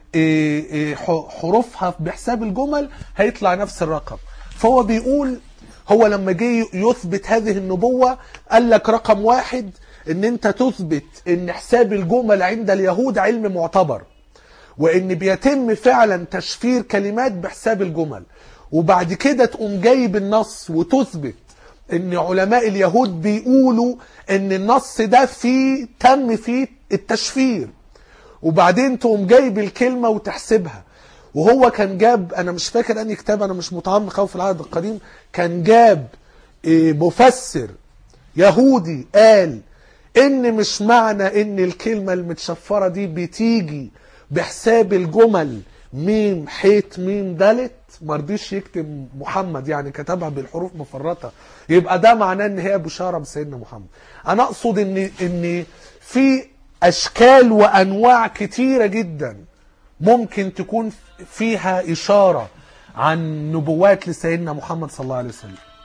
حروفها بحساب الجمل هيطلع نفس الرقم. فهو بيقول هو لما جه يثبت هذه النبوة قال لك رقم واحد ان انت تثبت ان حساب الجمل عند اليهود علم معتبر، وان بيتم فعلا تشفير كلمات بحساب الجمل، وبعد كده تقوم جايب النص وتثبت ان علماء اليهود بيقولوا ان النص ده فيه تم فيه التشفير، وبعدين تقوم جايب الكلمة وتحسبها. وهو كان جاب، انا مش فاكر اني كتاب، انا مش متعمق قوي في العهد القديم، كان جاب مفسر يهودي قال ان مش معنى ان الكلمة المتشفرة دي بتيجي بحساب الجمل ميم حيت ميم دالت، مرضيش يكتب محمد، يعني كتبها بالحروف مفرطة، يبقى ده معناه ان هي بشارة بسيدنا محمد. انا اقصد ان ان في اشكال وانواع كتيرة جدا ممكن تكون فيها اشارة عن نبوات لسيدنا محمد صلى الله عليه وسلم.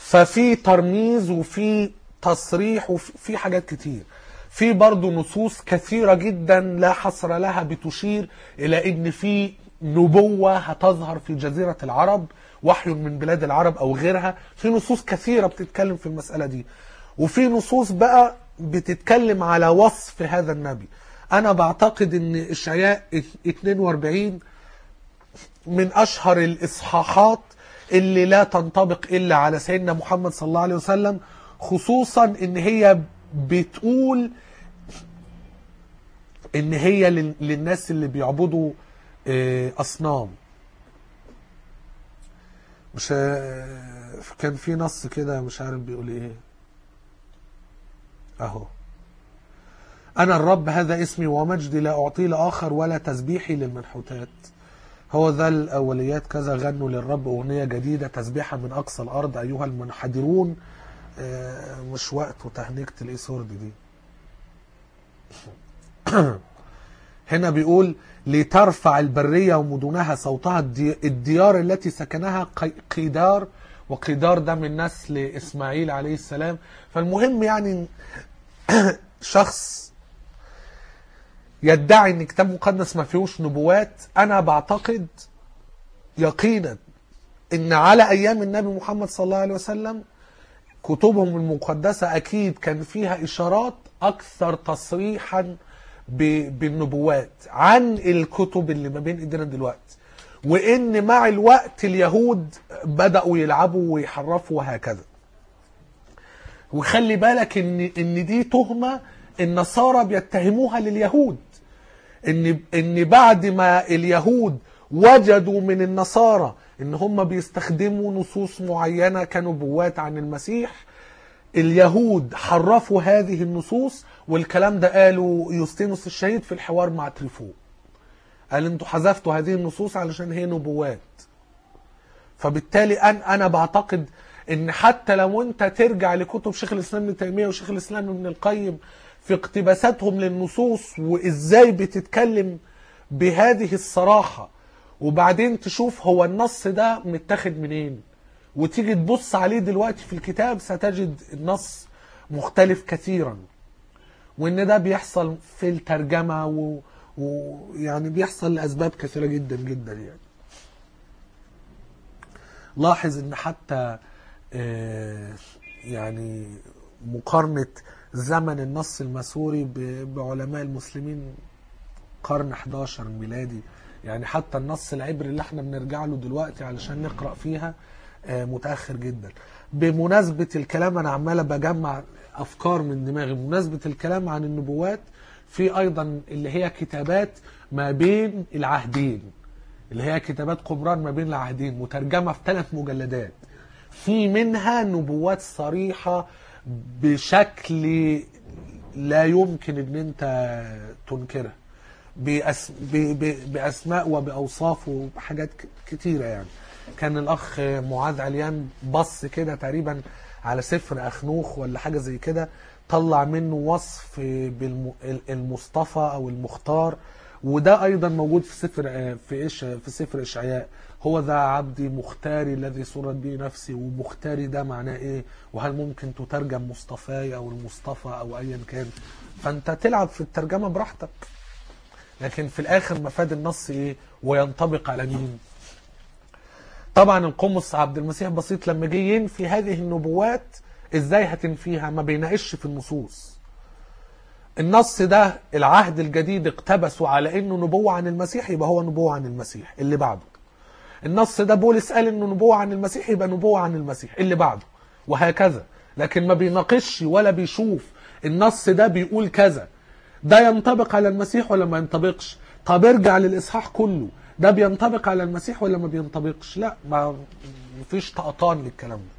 ففي ترميز وفي تصريح وفي حاجات كتير. في برضو نصوص كثيرة جدا لا حصر لها بتشير إلى إن في نبوة هتظهر في جزيرة العرب، وحي من بلاد العرب أو غيرها. في نصوص كثيرة بتتكلم في المسألة دي، وفي نصوص بقى بتتكلم على وصف هذا النبي. أنا بعتقد إن إشعياء اثنين وأربعين من أشهر الإصحاحات اللي لا تنطبق إلا على سيدنا محمد صلى الله عليه وسلم، خصوصا إن هي بتقول إن هي للناس اللي بيعبدوا أصنام. مش كان في نص كده مش عارف بيقول إيه أهو: أنا الرب هذا اسمي ومجدي لا أعطي لآخر ولا تسبيحي للمنحوتات. هو ذا الأوليات كذا غنوا للرب أغنية جديدة تسبيحة من أقصى الأرض أيها المنحدرون. مش وقت وتهنيكة الإيسورد دي. هنا بيقول: لترفع البرية ومدنها صوتها، الديار التي سكنها قيدار، وقيدار ده من نسل إسماعيل عليه السلام. فالمهم يعني شخص يدعي ان كتاب مقدس ما فيهوش نبوات، انا بعتقد يقينا ان على ايام النبي محمد صلى الله عليه وسلم كتبهم المقدسة اكيد كان فيها اشارات اكثر تصريحا بالنبوات عن الكتب اللي ما بين ايدينا دلوقتي، وان مع الوقت اليهود بدأوا يلعبوا ويحرفوا وهكذا. وخلي بالك ان ان دي تهمة النصارى بيتهموها لليهود، ان ان بعد ما اليهود وجدوا من النصارى ان هم بيستخدموا نصوص معينة كنبوات عن المسيح، اليهود حرفوا هذه النصوص. والكلام ده قالوا يوستينوس الشهيد في الحوار مع تريفو، قال انتوا حذفتوا هذه النصوص علشان هي نبوات. فبالتالي انا انا بعتقد ان حتى لو انت ترجع لكتب شيخ الاسلام ابن تيمية وشيخ الاسلام ابن القيم في اقتباساتهم للنصوص وازاي بتتكلم بهذه الصراحة، وبعدين تشوف هو النص ده متاخد منين، وتيجي تبص عليه دلوقتي في الكتاب ستجد النص مختلف كثيرا، وان ده بيحصل في الترجمة ويعني بيحصل لأسباب كثيرة جدا جدا. يعني لاحظ ان حتى يعني مقارنة زمن النص المسوري بعلماء المسلمين قرن احد عشر ميلادي، يعني حتى النص العبري اللي احنا بنرجع له دلوقتي علشان نقرأ فيها متأخر جدا. بمناسبة الكلام انا عمالة بجمع افكار من دماغي، بمناسبة الكلام عن النبوات في ايضا اللي هي كتابات ما بين العهدين، اللي هي كتابات قمران ما بين العهدين مترجمة في ثلاث مجلدات، في منها نبوات صريحة بشكل لا يمكن ان انت تنكرها، بأس... ب... ب... بأسماء وبأوصاف وبحاجات كتيرة. يعني كان الأخ معاذ عليان بص كده تقريبا على سفر أخنوخ ولا حاجة زي كده، طلع منه وصف بالمصطفى أو المختار، وده أيضا موجود في سفر في إيش في سفر إشعياء: هو ذا عبدي مختاري الذي سرت به نفسي. ومختاري ده معناه إيه؟ وهل ممكن تترجم مصطفاي أو المصطفى أو أيا كان؟ فأنت تلعب في الترجمة براحتك، لكن في الآخر مفاد النص إيه؟ وينطبق على مين؟ طبعا القمص عبد المسيح بسيط لما جه ينفي هذه النبوات إزاي هتنفيها؟ ما بيناقش في النصوص. النص ده العهد الجديد اقتبسوا على انه نبوة عن المسيح، يبقى هو نبوة عن المسيح اللي بعده. النص ده بولس قال انه نبوة عن المسيح، يبقى نبوة عن المسيح اللي بعده، وهكذا. لكن ما بيناقش ولا بيشوف النص ده بيقول كذا، ده ينطبق على المسيح ولا ما ينطبقش؟ طب ارجع للإصحاح كله، ده بينطبق على المسيح ولا ما بينطبقش؟ لا، ما فيش طقطان للكلام ده.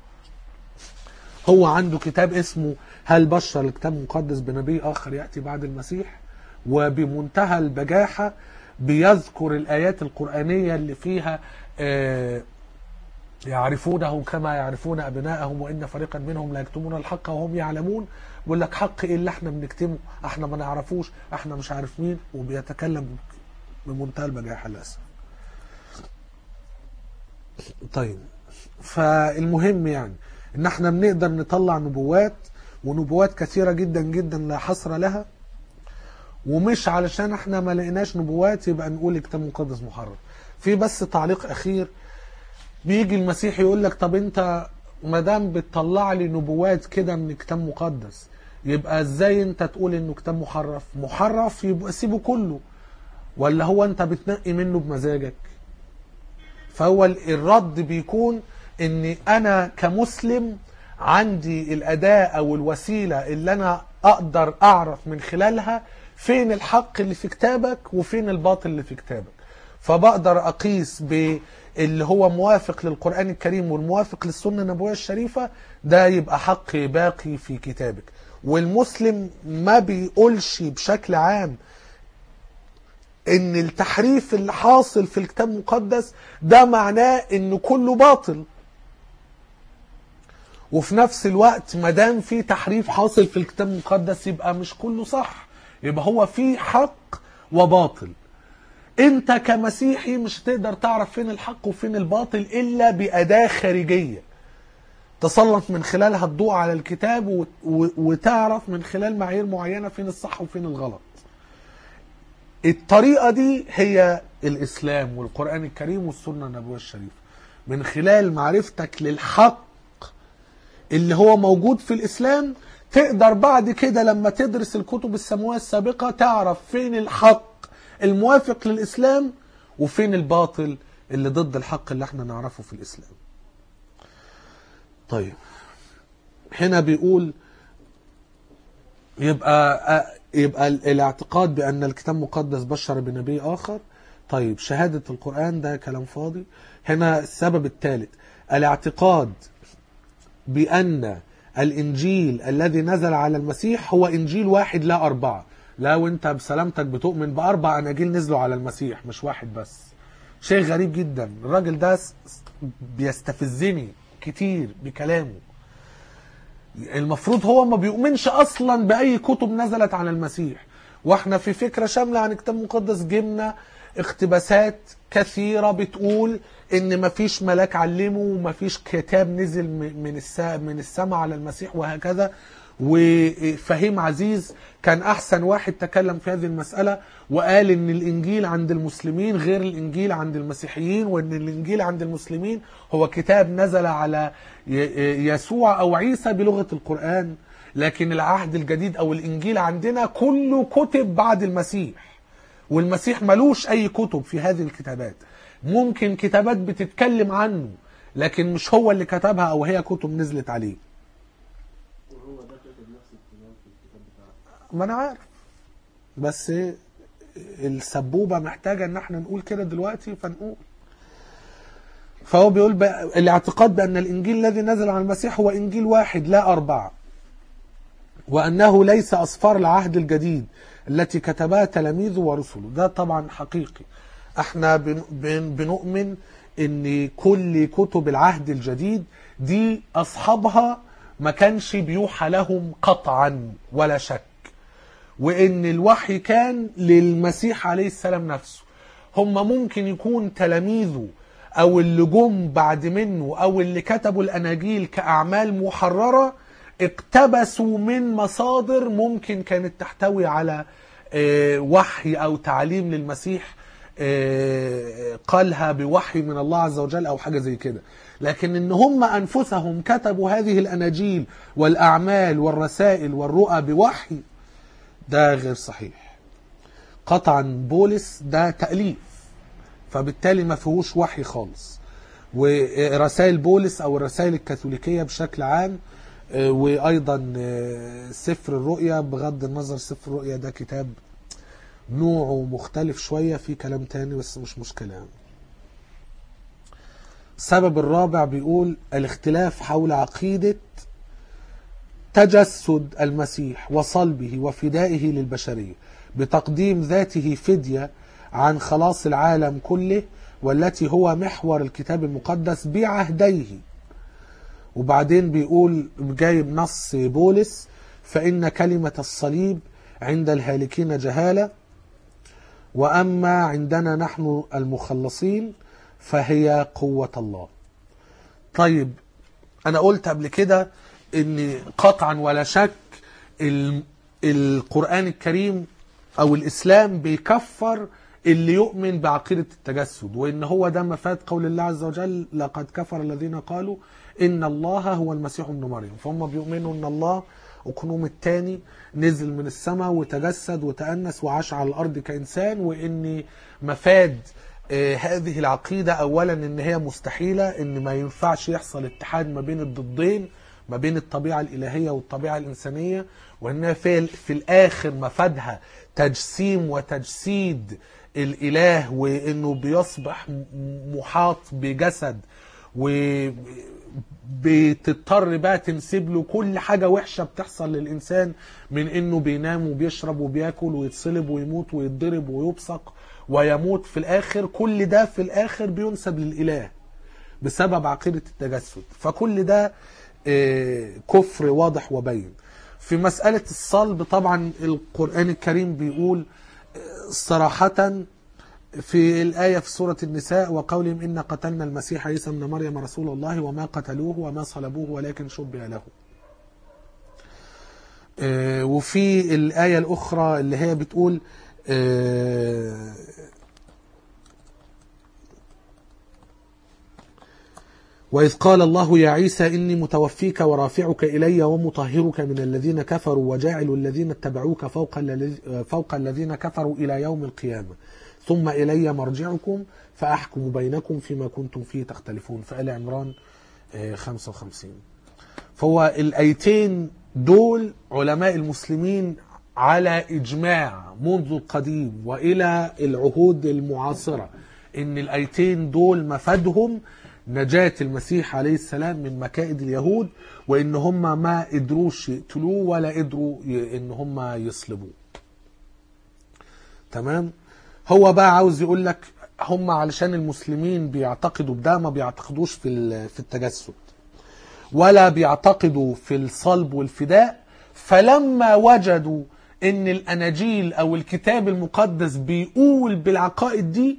هو عنده كتاب اسمه هل بشر الكتاب المقدس بنبي آخر يأتي بعد المسيح، وبمنتهى البجاحة بيذكر الآيات القرآنية اللي فيها آه يعرفونه كما يعرفون أبناءهم وإن فريقا منهم لا يكتمون الحق وهم يعلمون. بيقول لك حق إيه اللي احنا بنكتمه؟ احنا ما نعرفوش، احنا مش عارف مين، وبيتكلم بمنتهى البجاحة للأسف. طيب، فالمهم يعني ان احنا بنقدر نطلع نبوات، ونبوات كثيرة جدا جدا لا حصر لها، ومش علشان احنا ما لقيناش نبوات يبقى نقول الكتاب المقدس محرف. في بس تعليق اخير، بيجي المسيح يقول لك طب انت ما دام بتطلع لي نبوات كده من كتاب مقدس، يبقى ازاي انت تقول انه كتاب محرف؟ محرف يبقى سيبه كله، ولا هو انت بتنقي منه بمزاجك؟ فهو الرد بيكون ان انا كمسلم عندي الاداة او الوسيلة اللي انا اقدر اعرف من خلالها فين الحق اللي في كتابك وفين الباطل اللي في كتابك، فبقدر اقيس باللي هو موافق للقرآن الكريم والموافق للسنة النبوية الشريفة، ده يبقى حق باقي في كتابك. والمسلم ما بيقولش بشكل عام ان التحريف اللي حاصل في الكتاب المقدس ده معناه انه كله باطل، وفي نفس الوقت ما دام في تحريف حاصل في الكتاب المقدس يبقى مش كله صح، يبقى هو في حق وباطل. انت كمسيحي مش هتقدر تعرف فين الحق وفين الباطل الا بأداة خارجية تسلط من خلالها الضوء على الكتاب وتعرف من خلال معايير معينة فين الصح وفين الغلط. الطريقة دي هي الإسلام والقرآن الكريم والسنة النبوية الشريفة، من خلال معرفتك للحق اللي هو موجود في الإسلام تقدر بعد كده لما تدرس الكتب السماوية السابقة تعرف فين الحق الموافق للإسلام وفين الباطل اللي ضد الحق اللي احنا نعرفه في الإسلام. طيب هنا بيقول يبقى يبقى الاعتقاد بأن الكتاب المقدس بشر بنبي آخر. طيب شهادة القرآن ده كلام فاضي. هنا السبب الثالث الاعتقاد بأن الإنجيل الذي نزل على المسيح هو إنجيل واحد لا أربعة. لا، وانت بسلامتك بتؤمن بأربع أناجيل نزلوا على المسيح مش واحد بس. شيء غريب جدا، الراجل ده بيستفزني كتير بكلامه. المفروض هو ما بيؤمنش أصلا بأي كتب نزلت على المسيح، واحنا في فكرة شاملة عن الكتاب المقدس جبنا اقتباسات كثيرة بتقول ان مفيش ملاك علمه ومفيش كتاب نزل من من السماء على المسيح وهكذا. وفهيم عزيز كان احسن واحد تكلم في هذه المسألة وقال ان الانجيل عند المسلمين غير الانجيل عند المسيحيين، وان الانجيل عند المسلمين هو كتاب نزل على يسوع او عيسى بلغة القرآن، لكن العهد الجديد او الانجيل عندنا كله كتب بعد المسيح، والمسيح ملوش اي كتب في هذه الكتابات. ممكن كتابات بتتكلم عنه لكن مش هو اللي كتبها او هي كتب نزلت عليه. وهو ده كتب نفس الكلام في الكتاب بتاعه. ما انا عارف، بس السبوبة محتاجة ان احنا نقول كده دلوقتي فنقول. فهو بيقول الاعتقاد بان الانجيل الذي نزل على المسيح هو انجيل واحد لا اربعة، وانه ليس اصفار العهد الجديد التي كتبها تلاميذه ورسله. ده طبعا حقيقي، احنا بنؤمن ان كل كتب العهد الجديد دي اصحابها ما كانش بيوحى لهم قطعا ولا شك، وان الوحي كان للمسيح عليه السلام نفسه. هم ممكن يكون تلاميذه او اللي جم بعد منه او اللي كتبوا الاناجيل كاعمال محررة اقتبسوا من مصادر ممكن كانت تحتوي على وحي او تعليم للمسيح قالها بوحي من الله عز وجل او حاجة زي كده. لكن ان هم انفسهم كتبوا هذه الاناجيل والاعمال والرسائل والرؤى بوحي، ده غير صحيح قطعا. بولس ده تأليف، فبالتالي ما فيهوش وحي خالص. ورسائل بولس او الرسائل الكاثوليكية بشكل عام، وايضا سفر الرؤيا، بغض النظر سفر الرؤيا ده كتاب نوعه مختلف شوية في كلام تاني بس مش مشكلة يعني. السبب الرابع بيقول الاختلاف حول عقيدة تجسد المسيح وصلبه وفدائه للبشرية بتقديم ذاته فدية عن خلاص العالم كله، والتي هو محور الكتاب المقدس بعهديه. وبعدين بيقول جايب نص بولس: فإن كلمة الصليب عند الهالكين جهالة، وأما عندنا نحن المخلصين فهي قوة الله. طيب انا قلت قبل كده ان قطعا ولا شك القرآن الكريم او الاسلام بيكفر اللي يؤمن بعقيدة التجسد، وان هو ده مفاد قول الله عز وجل لقد كفر الذين قالوا ان الله هو المسيح ابن مريم. فهم بيؤمنوا ان الله أقنوم الثاني نزل من السماء وتجسد وتأنس وعاش على الأرض كإنسان، وإن مفاد آه هذه العقيدة أولا إن هي مستحيلة، إن ما ينفعش يحصل اتحاد ما بين الضدين، ما بين الطبيعة الإلهية والطبيعة الإنسانية، وإنها في, في الآخر مفادها تجسيم وتجسيد الإله، وإنه بيصبح محاط بجسد وبتضطر بقى تنسب له كل حاجة وحشة بتحصل للإنسان، من إنه بينام وبيشرب وبياكل ويتصلب ويموت ويتضرب ويبصق ويموت في الآخر. كل ده في الآخر بينسب للإله بسبب عقيدة التجسد. فكل ده كفر واضح وبين. في مسألة الصلب طبعا القرآن الكريم بيقول صراحة في الآية في سورة النساء وقولهم إن قتلنا المسيح عيسى ابن مريم رسول الله وما قتلوه وما صلبوه ولكن شبه له. وفي الآية الأخرى اللي هي بتقول وإذ قال الله يا عيسى إني متوفيك ورافعك إلي ومطهرك من الذين كفروا وجاعل الذين اتبعوك فوق فوق الذين كفروا إلى يوم القيامة ثم إلي مرجعكم فأحكم بينكم فيما كنتم فيه تختلفون. في آل عمران خمسة وخمسين. فهو الآيتين دول علماء المسلمين على إجماع منذ القديم وإلى العهود المعاصرة إن الآيتين دول مفادهم نجاة المسيح عليه السلام من مكائد اليهود، وإن هم ما قدروش يقتلوه ولا قدروا إن هم يصلبوه. تمام. هو بقى عاوز يقول لك هم علشان المسلمين بيعتقدوا بده، ما بيعتقدوش في في التجسد ولا بيعتقدوا في الصلب والفداء، فلما وجدوا ان الاناجيل او الكتاب المقدس بيقول بالعقائد دي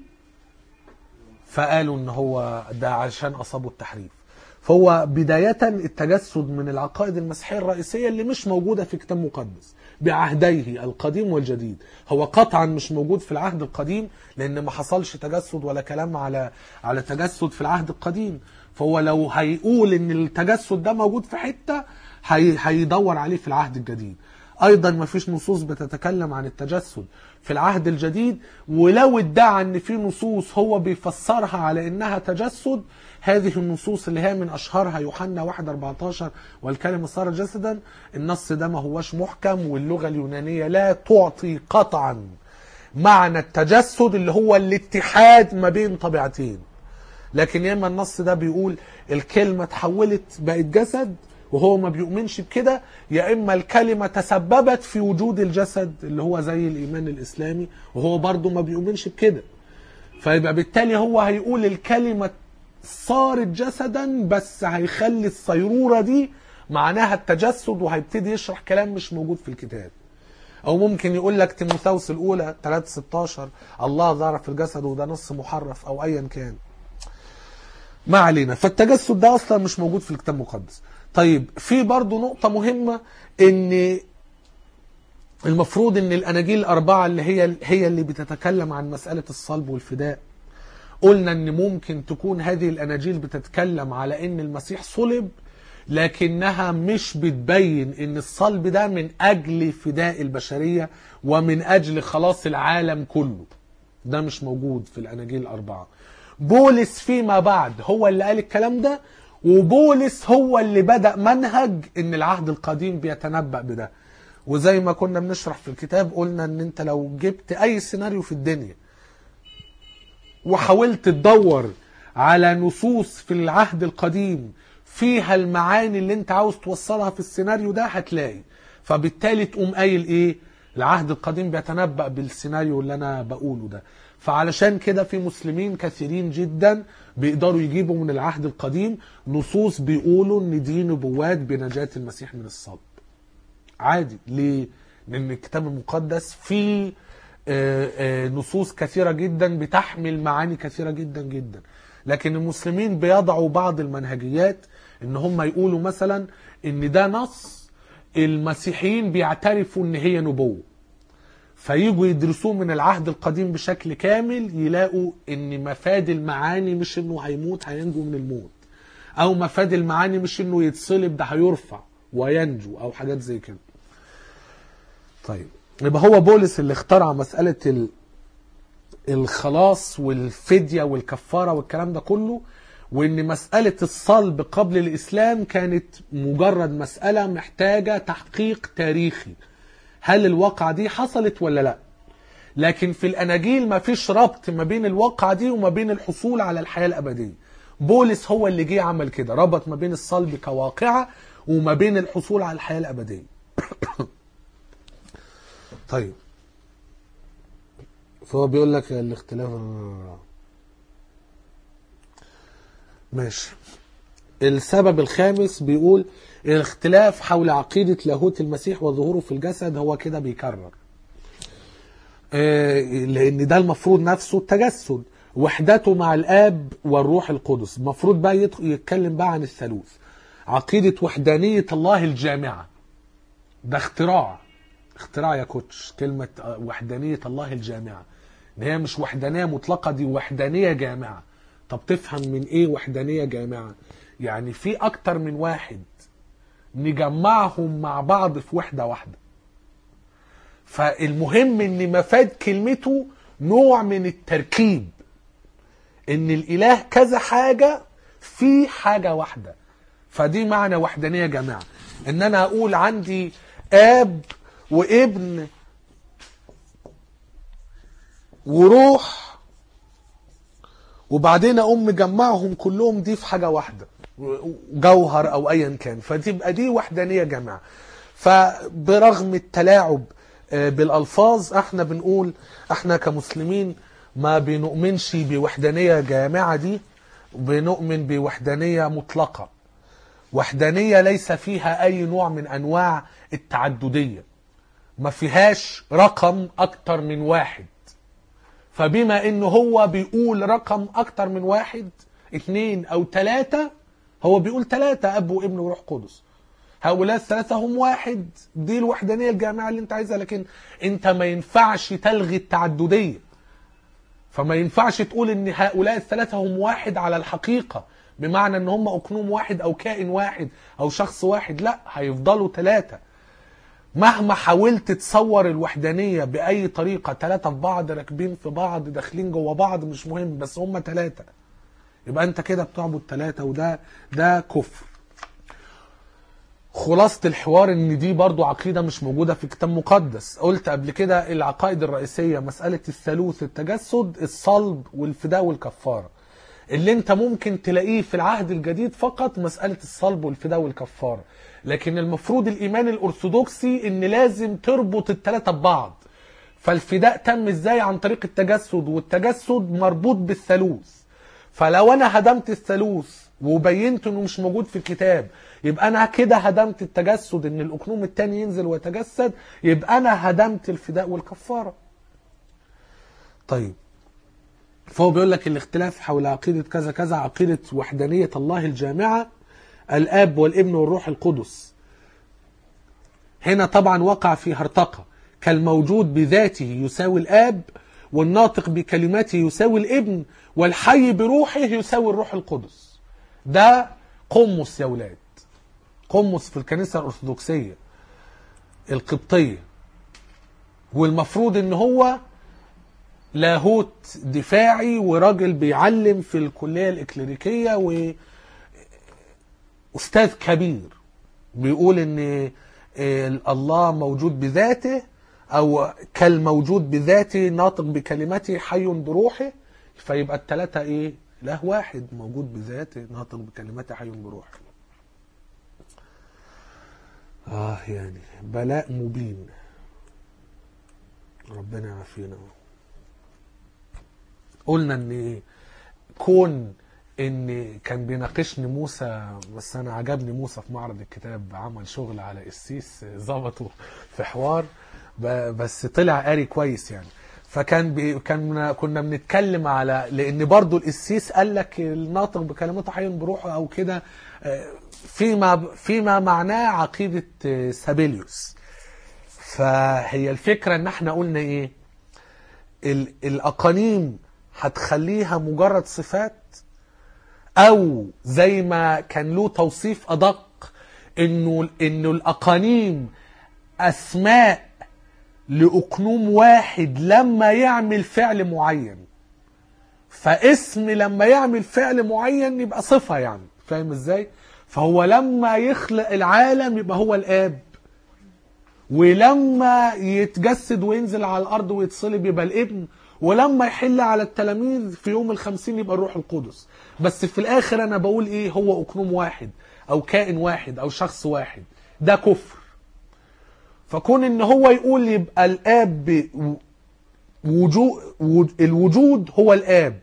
فقالوا ان هو ده عشان اصابوا التحريف. فهو بداية التجسد من العقائد المسيحية الرئيسية اللي مش موجودة في كتاب مقدس بعهديه القديم والجديد. هو قطعا مش موجود في العهد القديم لان ما حصلش تجسد ولا كلام على على تجسد في العهد القديم. فهو لو هيقول ان التجسد ده موجود في حتة هي هيدور عليه في العهد الجديد. ايضا ما فيش نصوص بتتكلم عن التجسد في العهد الجديد، ولو ادعى ان في نصوص هو بيفسرها على انها تجسد، هذه النصوص اللي هي من اشهرها يوحنا واحد أربعتاشر والكلمة صار جسدا، النص ده ما هوش محكم، واللغة اليونانية لا تعطي قطعا معنى التجسد اللي هو الاتحاد ما بين طبيعتين. لكن ياما النص ده بيقول الكلمة تحولت بقت جسد وهو ما بيؤمنش بكده، يا اما الكلمة تسببت في وجود الجسد اللي هو زي الايمان الاسلامي وهو برضو ما بيؤمنش بكده. فيبقى بالتالي هو هيقول الكلمة صارت جسدا بس هيخلي الصيرورة دي معناها التجسد، وهيبتدي يشرح كلام مش موجود في الكتاب. او ممكن يقول لك تيموثاوس الاولى ثلاثة ستاشر الله ظهر في الجسد وده نص محرف او ايا كان. ما علينا. فالتجسد ده اصلا مش موجود في الكتاب المقدس. طيب في برضو نقطة مهمة، ان المفروض ان الاناجيل الاربعة اللي هي هي اللي بتتكلم عن مسألة الصلب والفداء، قلنا ان ممكن تكون هذه الاناجيل بتتكلم على ان المسيح صلب، لكنها مش بتبين ان الصلب ده من اجل فداء البشرية ومن اجل خلاص العالم كله. ده مش موجود في الاناجيل الاربعة. بولس فيما بعد هو اللي قال الكلام ده، وبولس هو اللي بدأ منهج ان العهد القديم بيتنبأ بده. وزي ما كنا بنشرح في الكتاب قلنا ان انت لو جبت اي سيناريو في الدنيا وحاولت تدور على نصوص في العهد القديم فيها المعاني اللي انت عاوز توصلها في السيناريو ده هتلاقي. فبالتالي تقوم قايل ايه؟ العهد القديم بيتنبأ بالسيناريو اللي انا بقوله ده. فعلشان كده في مسلمين كثيرين جدا بيقدروا يجيبوا من العهد القديم نصوص بيقولوا ان دي نبوات بنجاة المسيح من الصلب. عادي. ليه؟ لان الكتاب المقدس فيه نصوص كثيرة جدا بتحمل معاني كثيرة جدا جدا. لكن المسلمين بيضعوا بعض المنهجيات ان هم يقولوا مثلا ان ده نص المسيحيين بيعترفوا ان هي نبوة، فييجوا يدرسوه من العهد القديم بشكل كامل يلاقوا ان مفاد المعاني مش انه هيموت هينجو من الموت، او مفاد المعاني مش انه يتصلب ده هيرفع وينجو، او حاجات زي كده. طيب يبقى هو بولس اللي اخترع مسألة ال... الخلاص والفدية والكفارة والكلام ده كله، وان مسألة الصلب قبل الاسلام كانت مجرد مسألة محتاجة تحقيق تاريخي، هل الواقعة دي حصلت ولا لا؟ لكن في الاناجيل ما فيش ربط ما بين الواقعة دي وما بين الحصول على الحياة الابدية. بولس هو اللي جه عمل كده، ربط ما بين الصلب كواقعة وما بين الحصول على الحياة الابدية. طيب فهو بيقول لك الاختلاف ماشي. السبب الخامس بيقول الاختلاف حول عقيدة لاهوت المسيح وظهوره في الجسد، هو كده بيكرر لان ده المفروض نفسه التجسد، وحدته مع الاب والروح القدس. المفروض بقى يتكلم بقى عن الثالوث، عقيدة وحدانية الله الجامعة. ده اختراع اختراع يا كوتش كلمة وحدانية الله الجامعة، ان هي مش وحدانية مطلقة، دي وحدانية جامعة. طب تفهم من ايه وحدانية جامعة؟ يعني في اكتر من واحد نجمعهم مع بعض في وحدة واحدة. فالمهم ان مفاد كلمته نوع من التركيب، ان الاله كذا حاجة في حاجة واحدة. فدي معنى وحدانية جامعة، ان انا اقول عندي اب وابن وروح وبعدين اقوم مجمعهم كلهم دي في حاجة واحدة، جوهر او ايا كان، فتبقى دي وحدانية جامعة. فبرغم التلاعب بالالفاظ احنا بنقول احنا كمسلمين ما بنؤمنش بوحدانية جامعة دي، بنؤمن بوحدانية مطلقة، وحدانية ليس فيها اي نوع من انواع التعددية، ما فيهاش رقم اكتر من واحد. فبما انه هو بيقول رقم اكتر من واحد، اتنين او تلاتة، هو بيقول تلاتة اب وابن وروح قدس، هؤلاء الثلاثة هم واحد، دي الوحدانية الجامعة اللي انت عايزها. لكن انت ما ينفعش تلغي التعددية، فما ينفعش تقول ان هؤلاء الثلاثة هم واحد على الحقيقة، بمعنى ان هم اقنوم واحد او كائن واحد او شخص واحد، لا، هيفضلوا ثلاثة. مهما حاولت تصور الوحدانية بأي طريقة، ثلاثة في بعض راكبين في بعض داخلين جوا بعض مش مهم، بس هم ثلاثة، يبقى انت كده بتعبد ثلاثة، وده ده كفر. خلاصة الحوار ان دي برضو عقيدة مش موجودة في كتاب مقدس. قلت قبل كده العقائد الرئيسية مسألة الثالوث، التجسد، الصلب والفداء والكفارة. اللي انت ممكن تلاقيه في العهد الجديد فقط مسألة الصلب والفداء والكفارة، لكن المفروض الإيمان الأرثوذكسي ان لازم تربط الثلاثة ببعض. فالفداء تم ازاي؟ عن طريق التجسد، والتجسد مربوط بالثالوث. فلو انا هدمت الثالوث وبينت انه مش موجود في الكتاب، يبقى انا كده هدمت التجسد، ان الاقنوم الثاني ينزل ويتجسد، يبقى انا هدمت الفداء والكفارة. طيب فهو بيقول لك الاختلاف حول عقيدة كذا كذا، عقيدة وحدانية الله الجامعة، الاب والابن والروح القدس. هنا طبعا وقع في هرطقة، كالموجود بذاته يساوي الاب، والناطق بكلماته يساوي الابن، والحي بروحه يساوي الروح القدس. ده قمص يا ولاد، قمص في الكنيسة الأرثوذكسية القبطية، والمفروض ان هو لاهوت دفاعي وراجل بيعلم في الكلية الإكليريكية وأستاذ كبير، بيقول ان الله موجود بذاته، او كالموجود بذاته ناطق بكلمته حي بروحه، فيبقى الثلاثة ايه؟ له واحد موجود بذاته ناطق بكلمته حي بروحه. اه يعني بلاء مبين، ربنا يعافينا. قلنا ان كون ان كان بيناقشني موسى، بس انا عجبني موسى في معرض الكتاب، عمل شغل على قسيس ظبطه في حوار، بس طلع قاري كويس يعني. فكان بي كان كنا بنتكلم على، لان برضو القسيس قال لك الناطق بكلمته حي بروحه او كده، فيما فيما معناه عقيده سابيليوس. فهي الفكره ان احنا قلنا ايه، الاقانيم هتخليها مجرد صفات، او زي ما كان له توصيف ادق انه انه الاقانيم اسماء لأقنوم واحد لما يعمل فعل معين. فاسم لما يعمل فعل معين يبقى صفة يعني، فاهم ازاي؟ فهو لما يخلق العالم يبقى هو الآب، ولما يتجسد وينزل على الأرض ويتصلب يبقى الابن، ولما يحل على التلاميذ في يوم الخمسين يبقى الروح القدس. بس في الآخر أنا بقول إيه، هو أقنوم واحد أو كائن واحد أو شخص واحد، ده كفر. فكون ان هو يقول يبقى الاب وجود، الوجود هو الاب،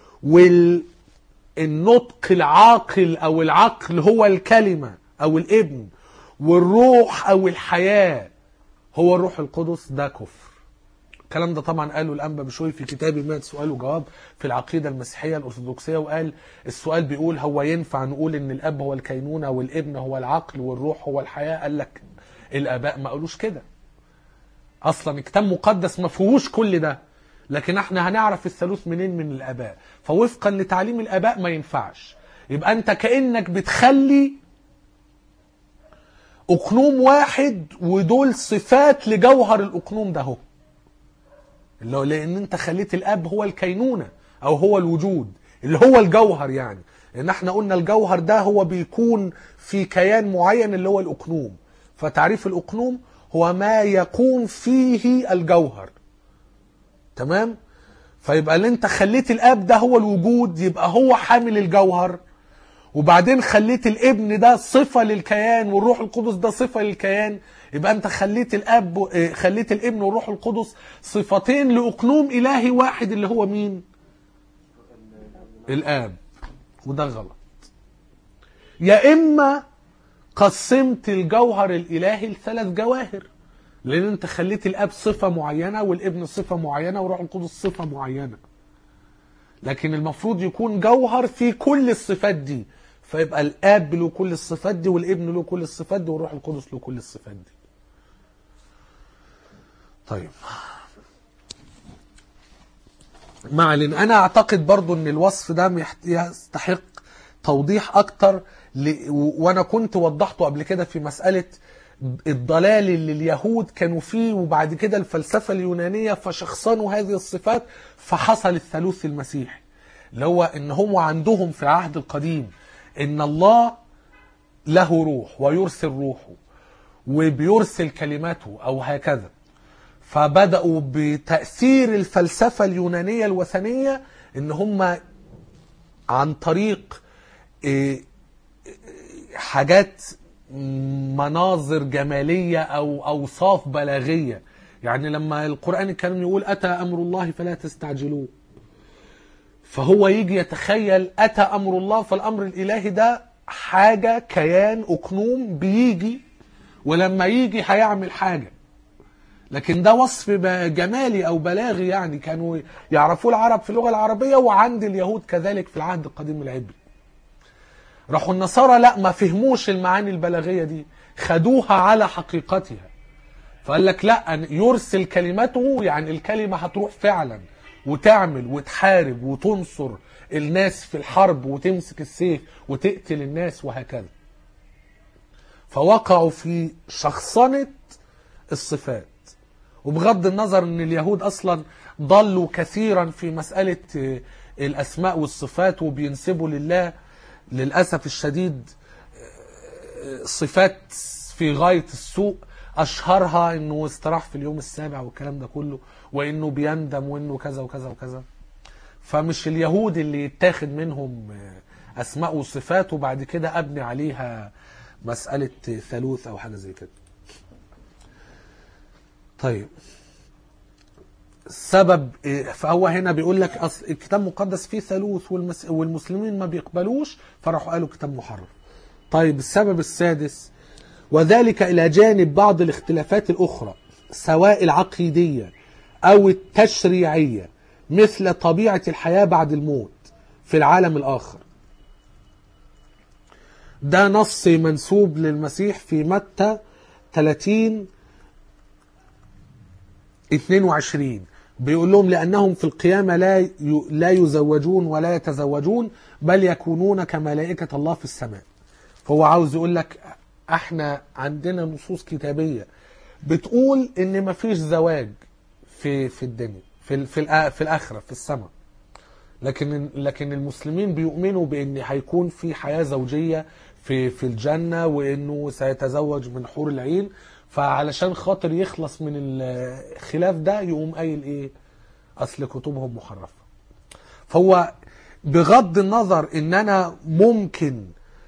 والنطق العاقل او العقل هو الكلمة او الابن، والروح او الحياة هو الروح القدس، ده كفر. الكلام ده طبعا قاله الانبا بشوي في كتاب مئة سؤال وجواب في العقيدة المسيحية الأرثوذكسية، وقال السؤال بيقول هو ينفع نقول ان الاب هو الكينونة والابن هو العقل والروح هو الحياة؟ قال لك الآباء ما قالوش كده أصلا، الكتاب مقدس ما فيهوش كل ده، لكن احنا هنعرف الثالوث منين؟ من الآباء. فوفقا لتعليم الآباء ما ينفعش. يبقى أنت كأنك بتخلي أقنوم واحد ودول صفات لجوهر الأقنوم ده هو، اللي هو لأن أنت خليت الآب هو الكينونة أو هو الوجود اللي هو الجوهر. يعني إن احنا قلنا الجوهر ده هو بيكون في كيان معين اللي هو الأقنوم. فتعريف الأقنوم هو ما يقوم فيه الجوهر، تمام؟ فيبقى اللي انت خليت الاب ده هو الوجود يبقى هو حامل الجوهر، وبعدين خليت الابن ده صفة للكيان والروح القدس ده صفة للكيان، يبقى انت خليت الاب خليت الابن والروح القدس صفتين لأقنوم إلهي واحد اللي هو مين؟ الاب. وده غلط. يا إما قسمت الجوهر الإلهي لثلاث جواهر، لأن أنت خليت الأب صفة معينة والابن صفة معينة والروح القدس صفة معينة، لكن المفروض يكون جوهر في كل الصفات دي، فيبقى الأب له كل الصفات دي والابن له كل الصفات دي والروح القدس له كل الصفات دي. طيب معلن، أنا أعتقد برضو أن الوصف ده يستحق توضيح أكتر، وانا كنت وضحته قبل كده في مسألة الضلال اللي اليهود كانوا فيه، وبعد كده الفلسفة اليونانية فشخصنوا هذه الصفات فحصل الثالوث المسيحي، اللي هو ان هم عندهم في العهد القديم ان الله له روح ويرسل روحه وبيرسل كلماته او هكذا. فبدأوا بتأثير الفلسفة اليونانية الوثنية ان هم عن طريق حاجات مناظر جمالية أو أوصاف بلاغية، يعني لما القرآن الكريم يقول أتى أمر الله فلا تستعجلوه، فهو يجي يتخيل أتى أمر الله، فالأمر الإلهي ده حاجة كيان أقنوم بيجي، ولما يجي هيعمل حاجة، لكن ده وصف جمالي أو بلاغي يعني كانوا يعرفوه العرب في اللغة العربية، وعند اليهود كذلك في العهد القديم العبري. راحوا النصارى لا، ما فهموش المعاني البلاغية دي، خدوها على حقيقتها، فقال لك لا، يرسل كلمته يعني الكلمة هتروح فعلا وتعمل وتحارب وتنصر الناس في الحرب وتمسك السيف وتقتل الناس وهكذا. فوقعوا في شخصنة الصفات، وبغض النظر ان اليهود اصلا ضلوا كثيرا في مسألة الاسماء والصفات، وبينسبوا لله للأسف الشديد صفات في غاية السوء، أشهرها أنه استراح في اليوم السابع والكلام ده كله، وأنه بيندم وأنه كذا وكذا وكذا. فمش اليهود اللي يتاخد منهم أسماء وصفات وبعد كده أبني عليها مسألة ثالوث أو حاجة زي كده. طيب السبب، فهو هنا بيقول لك أصل الكتاب المقدس فيه ثالوث والمسلمين ما بيقبلوش، فراحوا قالوا كتاب محرف. طيب السبب السادس، وذلك إلى جانب بعض الاختلافات الأخرى سواء العقيدية أو التشريعية مثل طبيعة الحياة بعد الموت في العالم الآخر. ده نص منسوب للمسيح في متى ثلاثين اثنين وعشرين، بيقول لهم لأنهم في القيامة لا لا يزوجون ولا يتزوجون بل يكونون كملائكة الله في السماء. فهو عاوز يقول لك احنا عندنا نصوص كتابية بتقول ان مفيش زواج في في الدنيا في في في الآخرة في السماء، لكن لكن المسلمين بيؤمنوا بان هيكون في حياة زوجية في في الجنة، وانه سيتزوج من حور العين. فعلشان خاطر يخلص من الخلاف ده يقوم قايل ايه؟ اصل كتبهم محرفة. فهو بغض النظر ان انا ممكن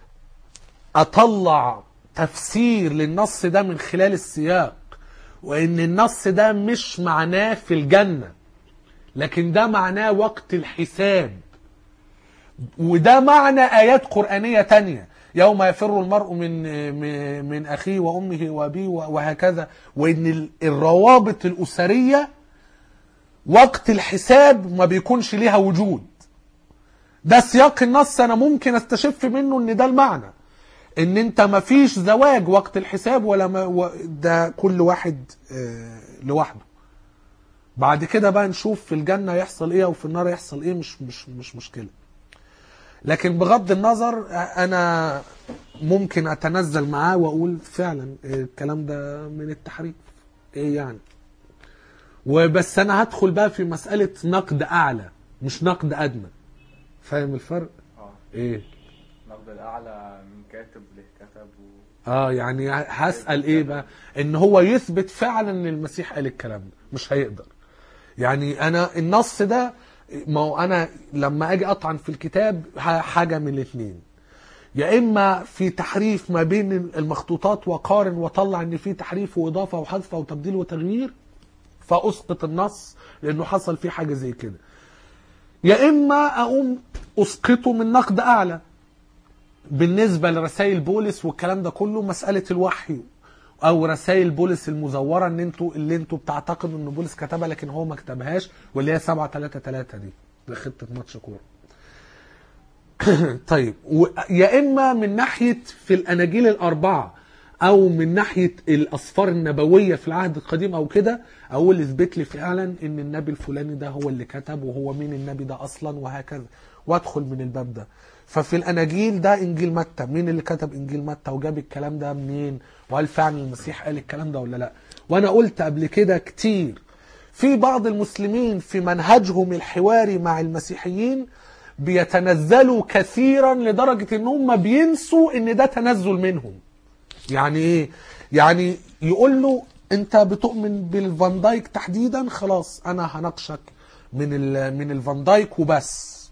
اطلع تفسير للنص ده من خلال السياق، وان النص ده مش معناه في الجنة، لكن ده معناه وقت الحساب، وده معنى آيات قرآنية تانية يوم يفر المرء من من أخيه وأمه وأبيه وهكذا، وإن الروابط الأسرية وقت الحساب ما بيكونش ليها وجود. ده سياق النص أنا ممكن استشف منه إن ده المعنى، إن أنت ما فيش زواج وقت الحساب ولا ما، ده كل واحد لوحده. بعد كده بقى نشوف في الجنة يحصل إيه وفي النار يحصل إيه، مش مش مش مشكلة. لكن بغض النظر أنا ممكن أتنزل معاه وأقول فعلا الكلام ده من التحريف إيه يعني. وبس أنا هدخل بقى في مسألة نقد أعلى مش نقد أدنى. فاهم الفرق؟ اه إيه؟ نقد الأعلى من كاتب له كتب و... آه يعني هسأل إيه بقى؟ إن هو يثبت فعلا إن المسيح قال الكلام ده، مش هيقدر. يعني أنا النص ده، ما هو أنا لما أجي أطعن في الكتاب حاجة من الاثنين، يا إما في تحريف ما بين المخطوطات وقارن وطلع إن في تحريف وإضافة وحذف وتبديل وتغيير فأسقط النص لأنه حصل فيه حاجة زي كده، يا إما أقوم أسقطه من نقد أعلى. بالنسبة لرسائل بولس والكلام ده كله مسألة الوحي او رسائل بولس المزوره، ان انتوا اللي انتوا بتعتقدوا ان بولس كتبها لكن هو ما كتبهاش، واللي هي سبعة ثلاثة ثلاثة دي دي خطه ماتش كوره. طيب، يا اما من ناحيه في الاناجيل الاربعه او من ناحيه الاسفار النبويه في العهد القديم او كده، اقول اثبت لي فعلا ان النبي الفلاني ده هو اللي كتب، وهو مين النبي ده اصلا وهكذا، وادخل من الباب ده. ففي الاناجيل ده انجيل متى، مين اللي كتب انجيل متى وجاب الكلام ده منين، وهل فعلا المسيح قال الكلام ده ولا لا. وانا قلت قبل كده كتير في بعض المسلمين في منهجهم الحواري مع المسيحيين بيتنزلوا كثيرا لدرجة ان هم بينسوا ان ده تنزل منهم. يعني ايه؟ يعني يقول له انت بتؤمن بالفان دايك تحديدا، خلاص انا هناقشك من ال من الفان دايك وبس.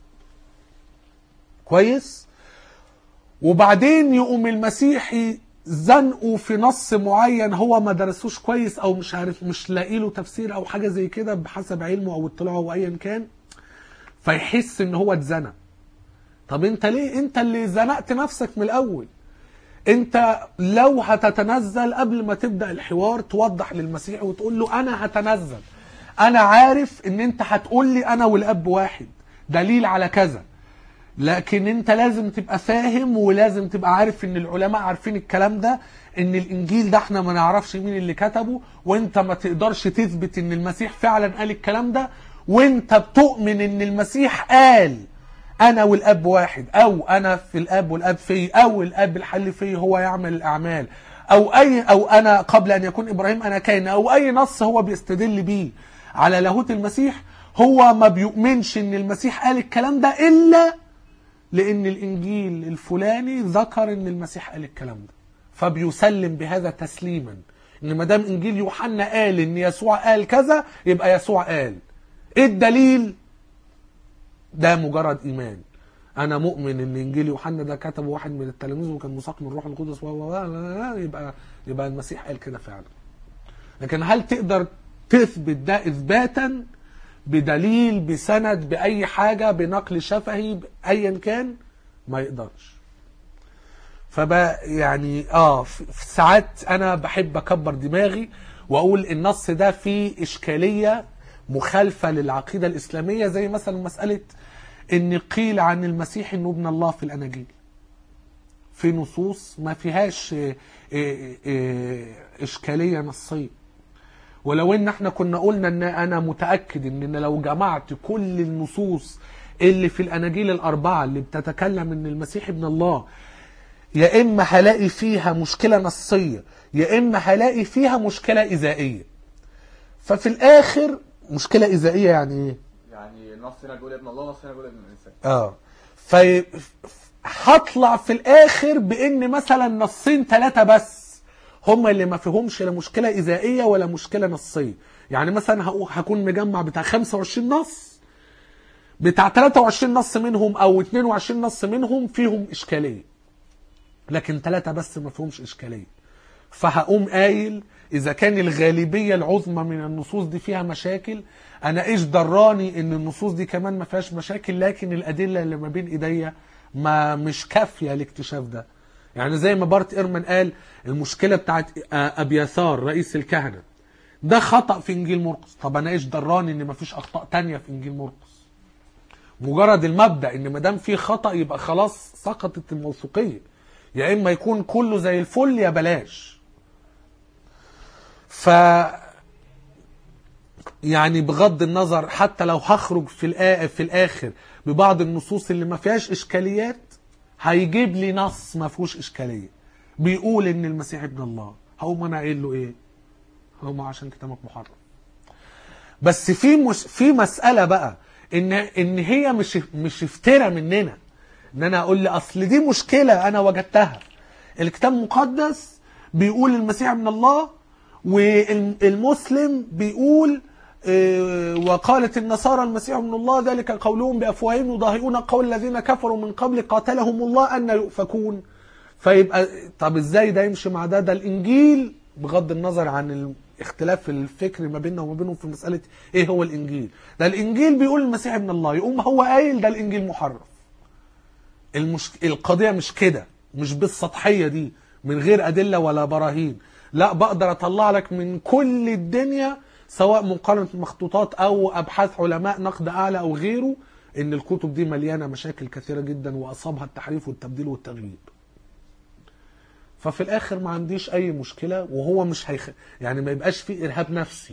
كويس؟ وبعدين يقوم المسيحي زنقوا في نص معين هو ما درسوش كويس او مش عارف مش لاقي له تفسير او حاجه زي كده بحسب علمه او اطلاعه او ايا كان، فيحس ان هو اتزنق. طب انت ليه؟ انت اللي زنقت نفسك من الاول. انت لو هتتنزل قبل ما تبدا الحوار توضح للمسيح وتقول له انا هتنزل، انا عارف ان انت هتقول لي انا والاب واحد دليل على كذا، لكن انت لازم تبقى فاهم ولازم تبقى عارف ان العلماء عارفين الكلام ده، ان الانجيل ده احنا ما نعرفش مين اللي كتبه، وانت ما تقدرش تثبت ان المسيح فعلا قال الكلام ده، وانت بتؤمن ان المسيح قال انا والاب واحد، او انا في الاب والاب في، او الاب الحل فيه هو يعمل الاعمال، او اي او انا قبل ان يكون ابراهيم انا كان، او اي نص هو بيستدل بيه على لاهوت المسيح. هو ما بيؤمنش ان المسيح قال الكلام ده الا لان الانجيل الفلاني ذكر ان المسيح قال الكلام ده، فبيسلم بهذا تسليما، ان ما دام انجيل يوحنا قال ان يسوع قال كذا يبقى يسوع قال. ايه الدليل؟ ده مجرد ايمان. انا مؤمن ان انجيل يوحنا ده كتبه واحد من التلاميذ وكان مساق من الروح القدس، يبقى يبقى المسيح قال كده فعلا. لكن هل تقدر تثبت ده اثباتا بدليل بسند باي حاجه بنقل شفهي ايا كان؟ ما يقدرش. فبقى يعني اه في ساعات انا بحب اكبر دماغي واقول النص ده فيه اشكاليه مخالفة للعقيدة الإسلامية، زي مثلا مسألة إن قيل عن المسيح إنه ابن الله في الأناجيل، في نصوص ما فيهاش إشكالية نصية. ولو إن احنا كنا قلنا إن أنا متأكد إن لو جمعت كل النصوص اللي في الأناجيل الأربعة اللي بتتكلم إن المسيح ابن الله، يا إما هلاقي فيها مشكلة نصية يا إما هلاقي فيها مشكلة إذائية. ففي الآخر مشكلة إذائية يعني إيه؟ يعني نص هنا بيقول ابن الله، نص هنا بيقول ابن الإنسان. آه في هطلع في الآخر بإن مثلا نصين ثلاثة بس هما اللي ما فيهمش لا مشكلة إذائية ولا مشكلة نصية. يعني مثلا هكون مجمع بتاع خمسة وعشرين نص، بتاع ثلاثة وعشرين نص منهم أو اثنين وعشرين نص منهم فيهم إشكالية، لكن ثلاثة بس ما فيهمش إشكالية. فهقوم قايل إذا كان الغالبية العظمى من النصوص دي فيها مشاكل، أنا إيش دراني إن النصوص دي كمان ما فيهاش مشاكل، لكن الأدلة اللي ما بين إيديا ما مش كافية لاكتشاف ده. يعني زي ما بارت إيرمان قال المشكلة بتاعت أبياثار رئيس الكهنة ده خطأ في إنجيل مرقس. طب أنا إيش دراني إن ما فيش أخطاء تانية في إنجيل مرقس؟ مجرد المبدأ إن ما دام فيه خطأ يبقى خلاص سقطت الموثوقية، يا إما يكون كله زي الفل يا بلاش. ف يعني بغض النظر حتى لو هخرج في في الآخر ببعض النصوص اللي ما فيهاش إشكاليات، هيجيب لي نص ما فيهوش إشكالية بيقول إن المسيح ابن الله، هقوم أنا قايل له إيه؟ هقوم عشان كتابك محرم. بس في مش في مسألة بقى إن إن هي مش مش افترى مننا إن أنا أقول لي أصل دي مشكلة أنا وجدتها. الكتاب المقدس بيقول المسيح ابن الله، والمسلم بيقول وقالت النصارى المسيح ابن الله ذلك قولهم بأفواههم يضاهئون قول الذين كفروا من قبل قاتلهم الله أن يؤفكون. فيبقى طب ازاي ده يمشي مع ده؟ ده الإنجيل بغض النظر عن الاختلاف الفكري ما بيننا وما بينهم في مسألة ايه هو الإنجيل، ده الإنجيل بيقول المسيح ابن الله، يقوم هو قايل ده الإنجيل محرف. المش... القضية مش كده، مش بالسطحية دي من غير أدلة ولا براهين. لا، بقدر أطلع لك من كل الدنيا سواء مقارنة مخطوطات أو أبحاث علماء نقد أعلى أو غيره إن الكتب دي مليانة مشاكل كثيرة جدا وأصابها التحريف والتبديل والتغيير. ففي الآخر ما عنديش أي مشكلة، وهو مش هيخ... يعني ما يبقاش فيه إرهاب نفسي.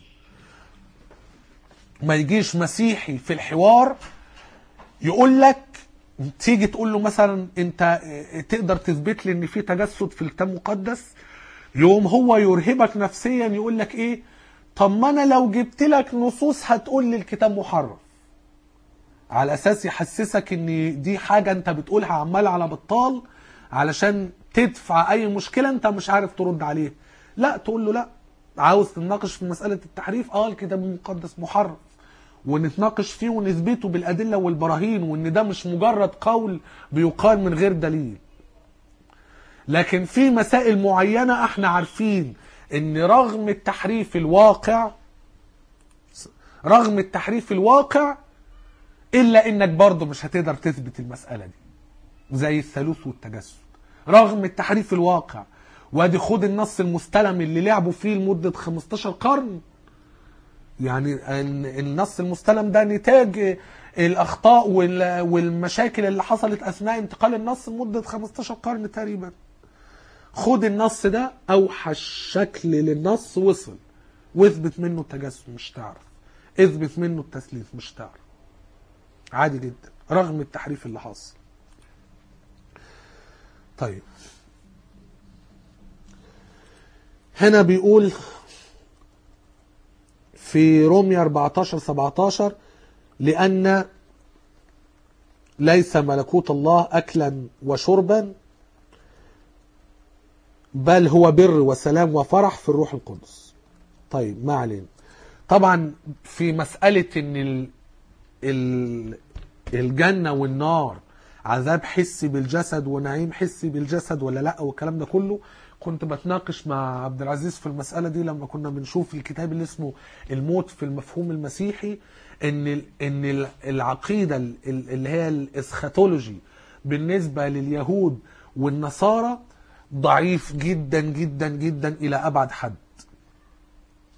ما يجيش مسيحي في الحوار يقول لك، تيجي تقول له مثلا أنت تقدر تثبت لي إن في تجسد في الكتاب المقدس، يوم هو يرهبك نفسيا يقول لك إيه؟ طب ما أنا لو جبت لك نصوص هتقول لي الكتاب محرف، على أساس يحسسك إن دي حاجة أنت بتقولها عمال على بطال علشان تدفع أي مشكلة أنت مش عارف ترد عليه. لا، تقول له لا، عاوز تناقش في مسألة التحريف، آه الكتاب المقدس محرف، ونتناقش فيه ونثبته بالأدلة والبراهين، وإن ده مش مجرد قول بيقال من غير دليل. لكن في مسائل معينة احنا عارفين ان رغم التحريف الواقع رغم التحريف الواقع الا انك برضه مش هتقدر تثبت المسألة دي، زي الثالوث والتجسد رغم التحريف الواقع. وادي خد النص المستلم اللي لعبوا فيه لمدة خمستاشر قرن، يعني النص المستلم ده نتاج الاخطاء والمشاكل اللي حصلت اثناء انتقال النص لمدة خمستاشر قرن تقريبا. خد النص ده اوحش شكل للنص وصل، واثبت منه التجسد مش تعرف، اثبت منه التثليث مش تعرف، عادي جدا رغم التحريف اللي حاصل. طيب هنا بيقول في رومية أربعتاشر سبعتاشر لأن ليس ملكوت الله أكلا وشربا بل هو بر وسلام وفرح في الروح القدس. طيب ما علينا. طبعا في مسألة ان ال ال الجنة والنار عذاب حسي بالجسد ونعيم حسي بالجسد ولا لا والكلام ده كله، كنت بتناقش مع عبد العزيز في المسألة دي لما كنا بنشوف الكتاب اللي اسمه الموت في المفهوم المسيحي، ان ان العقيدة اللي هي الاسخاتولوجي بالنسبة لليهود والنصارى ضعيف جدا جدا جدا الى ابعد حد.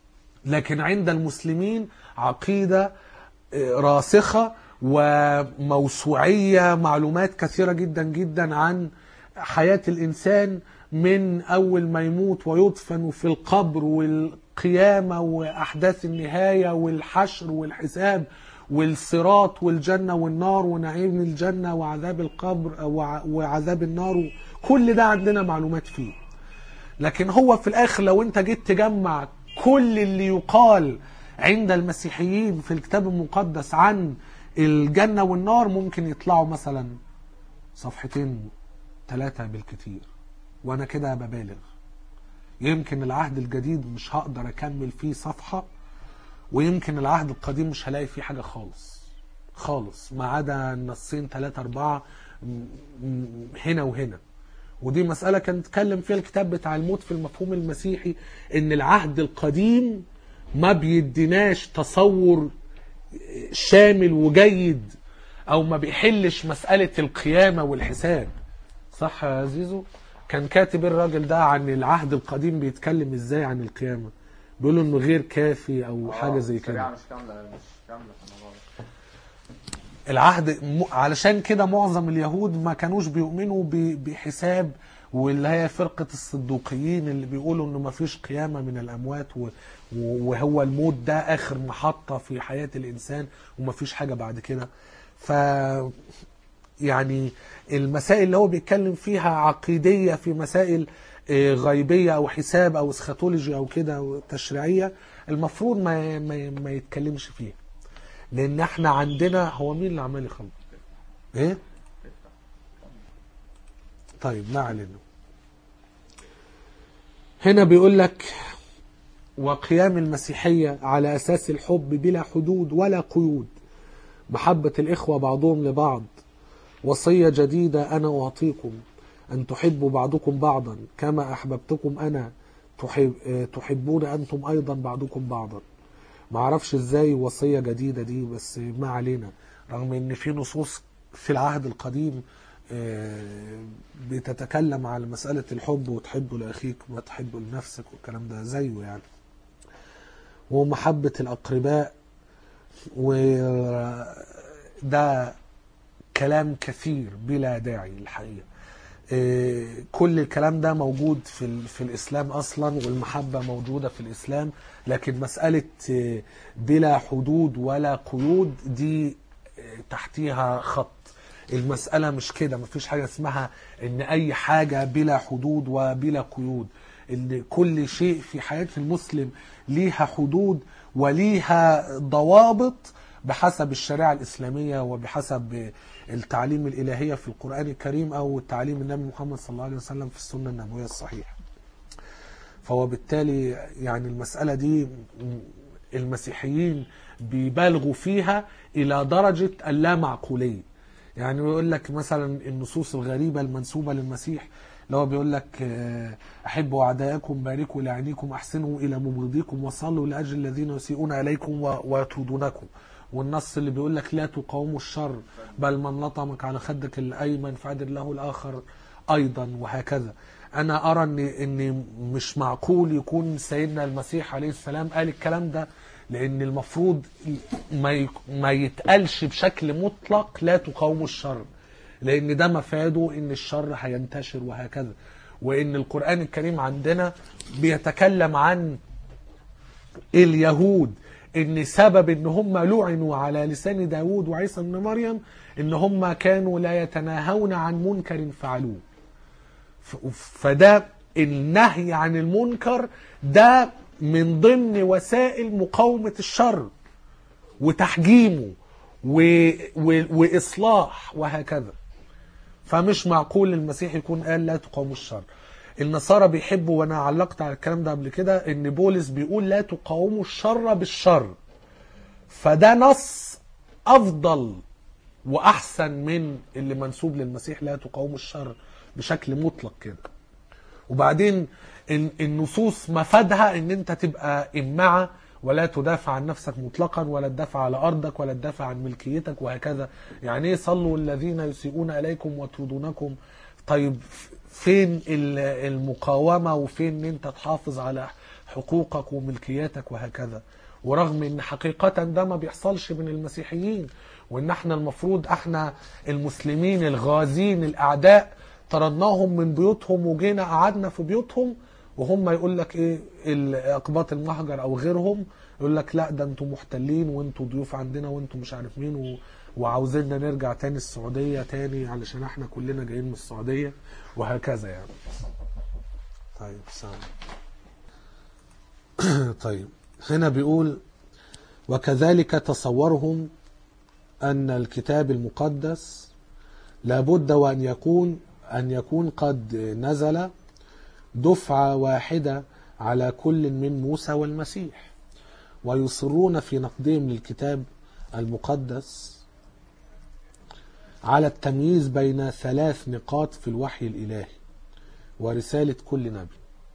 لكن عند المسلمين عقيدة راسخة وموسوعية، معلومات كثيرة جدا جدا عن حياة الإنسان من أول ما يموت ويدفن في القبر والقيامة وأحداث النهاية والحشر والحساب والصراط والجنة والنار ونعيم الجنة وعذاب القبر وعذاب النار، كل ده عندنا معلومات فيه. لكن هو في الآخر لو أنت جيت تجمع كل اللي يقال عند المسيحيين في الكتاب المقدس عن الجنة والنار ممكن يطلعوا مثلا صفحتين ثلاثة بالكتير، وانا كده ببالغ. يمكن العهد الجديد مش هقدر اكمل فيه صفحة، ويمكن العهد القديم مش هلاقي فيه حاجة خالص خالص ما عدا نصين ثلاثة أربعة هنا وهنا. ودي مسألة كان نتكلم فيها الكتاب بتاع الموت في المفهوم المسيحي، ان العهد القديم ما بيديناش تصور شامل وجيد، او ما بيحلش مسألة القيامة والحساب. صح يا زيزو؟ كان كاتب الراجل ده عن العهد القديم بيتكلم ازاي عن القيامة، بيقولوا انه غير كافي او حاجة زي كده. مش كاملة مش كاملة في الموضوع ده. العهد م... علشان كده معظم اليهود ما كانوش بيؤمنوا ب... بحساب، واللي هي فرقة الصدوقيين اللي بيقولوا انه ما فيش قيامة من الاموات و... وهو الموت ده اخر محطة في حياة الانسان وما فيش حاجة بعد كده. ف يعني المسائل اللي هو بيتكلم فيها عقيدية في مسائل غيبية او حساب او اسخاتولوجي او كده وتشريعية، المفروض ما ما, ما يتكلمش فيها، لان احنا عندنا. هو مين اللي عمال يخلص ايه؟ طيب ما علينا. هنا بيقول لك وقيام المسيحية على اساس الحب بلا حدود ولا قيود، محبة الاخوة بعضهم لبعض، وصية جديدة انا اعطيكم ان تحبوا بعضكم بعضا كما احببتكم انا، تحب تحبون انتم ايضا بعضكم بعضا. ما اعرفش ازاي وصية جديدة دي، بس ما علينا. رغم ان في نصوص في العهد القديم بتتكلم على مسألة الحب، وتحب لأخيك ما تحب لنفسك والكلام ده زيه يعني. ومحبة الأقرباء، وده كلام كثير بلا داعي الحقيقة. كل الكلام ده موجود في في الإسلام أصلا، والمحبة موجودة في الإسلام، لكن مسألة بلا حدود ولا قيود دي تحتيها خط. المسألة مش كده، مفيش حاجة اسمها ان اي حاجة بلا حدود وبلا قيود. ان كل شيء في حياة المسلم ليها حدود وليها ضوابط بحسب الشريعة الإسلامية وبحسب التعليم الإلهية في القرآن الكريم أو تعليم النبي محمد صلى الله عليه وسلم في السنة النبوية الصحيحة. فهو بالتالي يعني المسألة دي المسيحيين بيبالغوا فيها إلى درجة اللامعقولية. يعني يقول لك مثلا النصوص الغريبة المنسوبة للمسيح، لو بيقول لك أحبوا أعداءكم، باركوا لعينيكم، أحسنوا إلى مبغضيكم، وصلوا لأجل الذين يسيئون إليكم ويطردونكم. والنص اللي بيقول لك لا تقاوموا الشر، بل من لطمك على خدك الأيمن فعدل له الآخر أيضا، وهكذا. أنا أرى إن إن مش معقول يكون سيدنا المسيح عليه السلام قال الكلام ده، لأن المفروض ما ما يتقالش بشكل مطلق لا تقاوموا الشر، لأن ده مفاده إن الشر هينتشر وهكذا. وإن القرآن الكريم عندنا بيتكلم عن اليهود إن سبب إن هم لعنوا على لسان داود وعيسى بن مريم إن هم كانوا لا يتناهون عن منكر فعلوه. فده النهي عن المنكر ده من ضمن وسائل مقاومة الشر وتحجيمه و... و... وإصلاح وهكذا. فمش معقول المسيح يكون قال لا تقاوموا الشر. النصارى بيحبوا، وانا علقت على الكلام ده قبل كده، ان بولس بيقول لا تقاوموا الشر بالشر، فده نص افضل واحسن من اللي منسوب للمسيح لا تقاوموا الشر بشكل مطلق كده. وبعدين النصوص مفادها ان انت تبقى امعة ولا تدافع عن نفسك مطلقا، ولا تدافع على ارضك، ولا تدافع عن ملكيتك وهكذا. يعني ايه صلوا الذين يسيئون اليكم ويطردونكم؟ طيب فين المقاومة وفين ان انت تحافظ على حقوقك وملكياتك وهكذا. ورغم ان حقيقة ده ما بيحصلش من المسيحيين، وان احنا المفروض احنا المسلمين الغازين الاعداء طردناهم من بيوتهم وجينا قعدنا في بيوتهم، وهم يقول لك ايه الاقباط المهجر او غيرهم يقول لك لا ده انتوا محتلين وانتوا ضيوف عندنا وانتوا مش عارف مين و... وعاوزيننا نرجع تاني السعودية تاني علشان احنا كلنا جايين من السعودية وهكذا يعني. طيب سامع. طيب هنا بيقول وكذلك تصورهم أن الكتاب المقدس لابد وأن يكون أن يكون قد نزل دفعة واحدة على كل من موسى والمسيح، ويصرون في نقدهم للكتاب المقدس على التمييز بين ثلاث نقاط في الوحي الإلهي ورسالة كل نبي.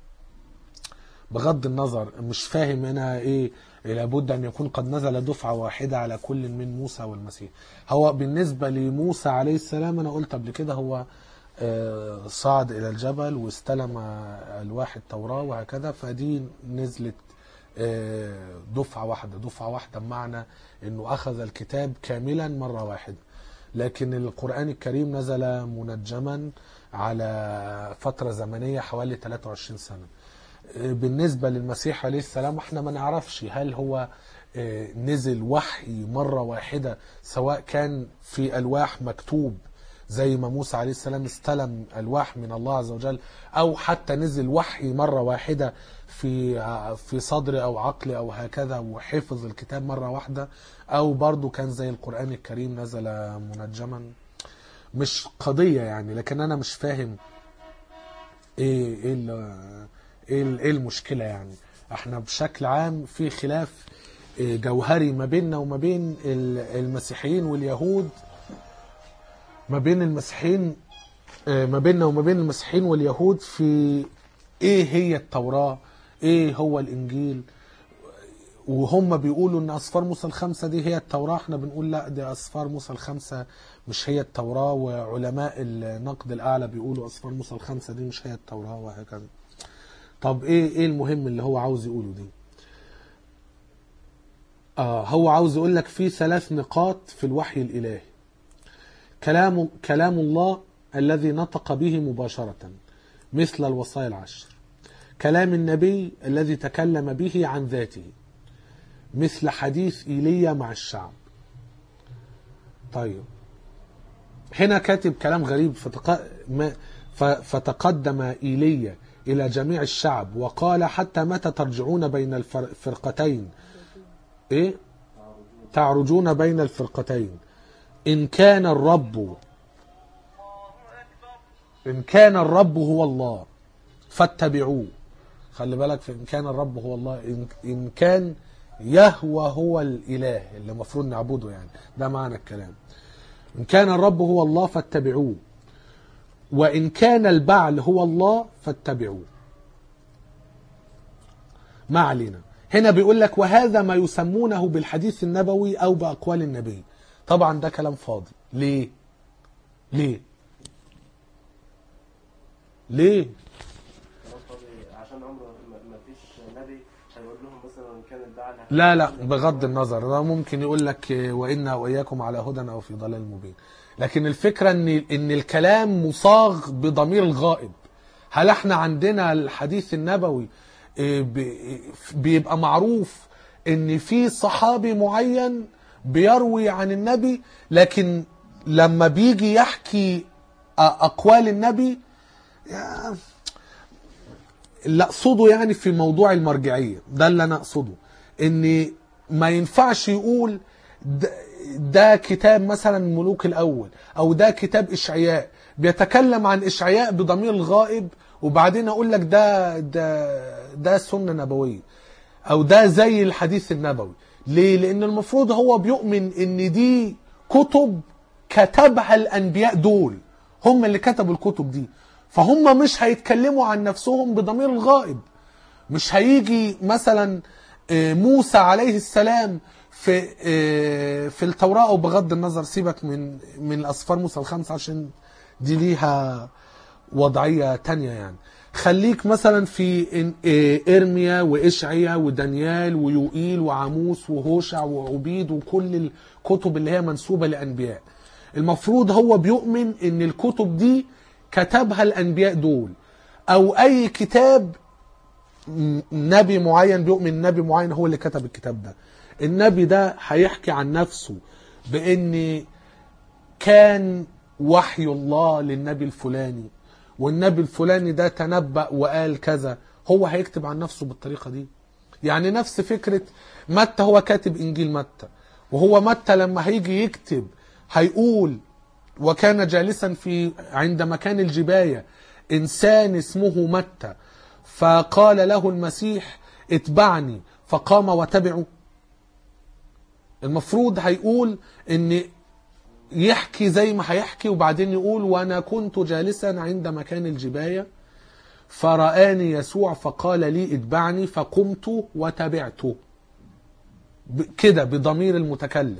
بغض النظر مش فاهم هنا ايه لابد ان يكون قد نزل دفعة واحدة على كل من موسى والمسيح. هو بالنسبة لموسى عليه السلام انا قلت قبل كده هو صعد الى الجبل واستلم الواح التوراة وهكذا، فدي نزلت دفعة واحدة. دفعة واحدة بمعنى انه اخذ الكتاب كاملا مرة واحدة. لكن القرآن الكريم نزل منجما على فترة زمنية حوالي ثلاثة وعشرين سنة. بالنسبة للمسيح عليه السلام احنا ما نعرفش هل هو نزل وحي مرة واحدة سواء كان في ألواح مكتوب زي ما موسى عليه السلام استلم ألواح من الله عز وجل، أو حتى نزل وحي مرة واحدة في في صدر أو عقل أو هكذا وحفظ الكتاب مرة واحدة، أو برضو كان زي القرآن الكريم نزل منجما. مش قضية يعني، لكن أنا مش فاهم إيه إيه ايه المشكلة يعني. احنا بشكل عام في خلاف جوهري ما بيننا وما بين المسيحيين واليهود، ما بين المسيحيين ما بيننا وما بين المسيحيين واليهود في ايه هي التوراة، ايه هو الانجيل. وهم بيقولوا ان اصفار موسى الخمسة دي هي التوراة، احنا بنقول لا دي اصفار موسى الخمسة مش هي التوراة، وعلماء النقد الاعلى بيقولوا اصفار موسى الخمسة دي مش هي التوراة وهكذا. طب ايه ايه المهم اللي هو عاوز يقوله دي؟ آه هو عاوز يقول لك في ثلاث نقاط في الوحي الالهي. كلام كلام الله الذي نطق به مباشرة مثل الوصايا العشر. كلام النبي الذي تكلم به عن ذاته مثل حديث إيليا مع الشعب. طيب هنا كاتب كلام غريب. فتق... ما... فتقدم إيليا إلى جميع الشعب وقال حتى متى ترجعون بين الفرقتين إيه؟ تعرجون بين الفرقتين إن كان الرب إن كان الرب هو الله فاتبعوه. خلي بالك في إن كان الرب هو الله، إن, إن كان يهوى هو الإله اللي المفروض نعبده يعني، ده معنى الكلام. إن كان الرب هو الله فاتبعوه، وإن كان البعل هو الله فاتبعوه. ما علينا. هنا بيقول لك وهذا ما يسمونه بالحديث النبوي أو بأقوال النبي. طبعا ده كلام فاضي. ليه؟ ليه؟ ليه؟ عشان عمره ما فيش نبي هيقول لهم مثلا ان كان البعل. لا لا بغض النظر، ده ممكن يقول لك وإنا وإياكم على هدى أو في ضلال مبين. لكن الفكرة ان ان الكلام مصاغ بضمير الغائب. هل احنا عندنا الحديث النبوي بيبقى معروف ان في صحابي معين بيروي عن النبي، لكن لما بيجي يحكي اقوال النبي اللي اقصده يعني في موضوع المرجعية ده اللي انا اقصده، ان ما ينفعش يقول ده, ده كتاب مثلا ملوك الاول او ده كتاب اشعياء بيتكلم عن اشعياء بضمير الغائب وبعدين اقول لك ده ده ده سنة نبوية او ده زي الحديث النبوي. ليه؟ لان المفروض هو بيؤمن ان دي كتب كتبها الانبياء، دول هم اللي كتبوا الكتب دي، فهم مش هيتكلموا عن نفسهم بضمير الغائب. مش هيجي مثلا موسى عليه السلام في في التوراة، او بغض النظر سيبك من من الأسفار موسى الخمسة عشان دي ليها وضعية تانية يعني. خليك مثلا في إرميا وإشعيا ودانيال ويوئيل وعاموس وهوشع وعبيد وكل الكتب اللي هي منسوبة لأنبياء. المفروض هو بيؤمن ان الكتب دي كتبها الأنبياء دول، أو أي كتاب نبي معين بيؤمن نبي معين هو اللي كتب الكتاب ده. النبي ده هيحكي عن نفسه بأن كان وحي الله للنبي الفلاني، والنبي الفلاني ده تنبأ وقال كذا، هو هيكتب عن نفسه بالطريقة دي. يعني نفس فكرة متى، هو كاتب إنجيل متى، وهو متى لما هيجي يكتب هيقول وكان جالسا في عند مكان الجباية إنسان اسمه متى فقال له المسيح اتبعني فقام وتبعه. المفروض هيقول ان يحكي زي ما هيحكي، وبعدين يقول وانا كنت جالسا عند مكان الجباية فرآني يسوع فقال لي اتبعني فقمت وتبعته، كده بضمير المتكلم.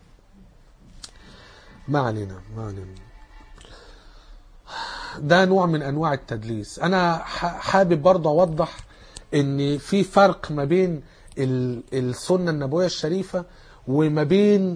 ما علينا ما علينا ده نوع من انواع التدليس. انا حابب برضه اوضح ان في فرق ما بين السنة النبوية الشريفة وما بين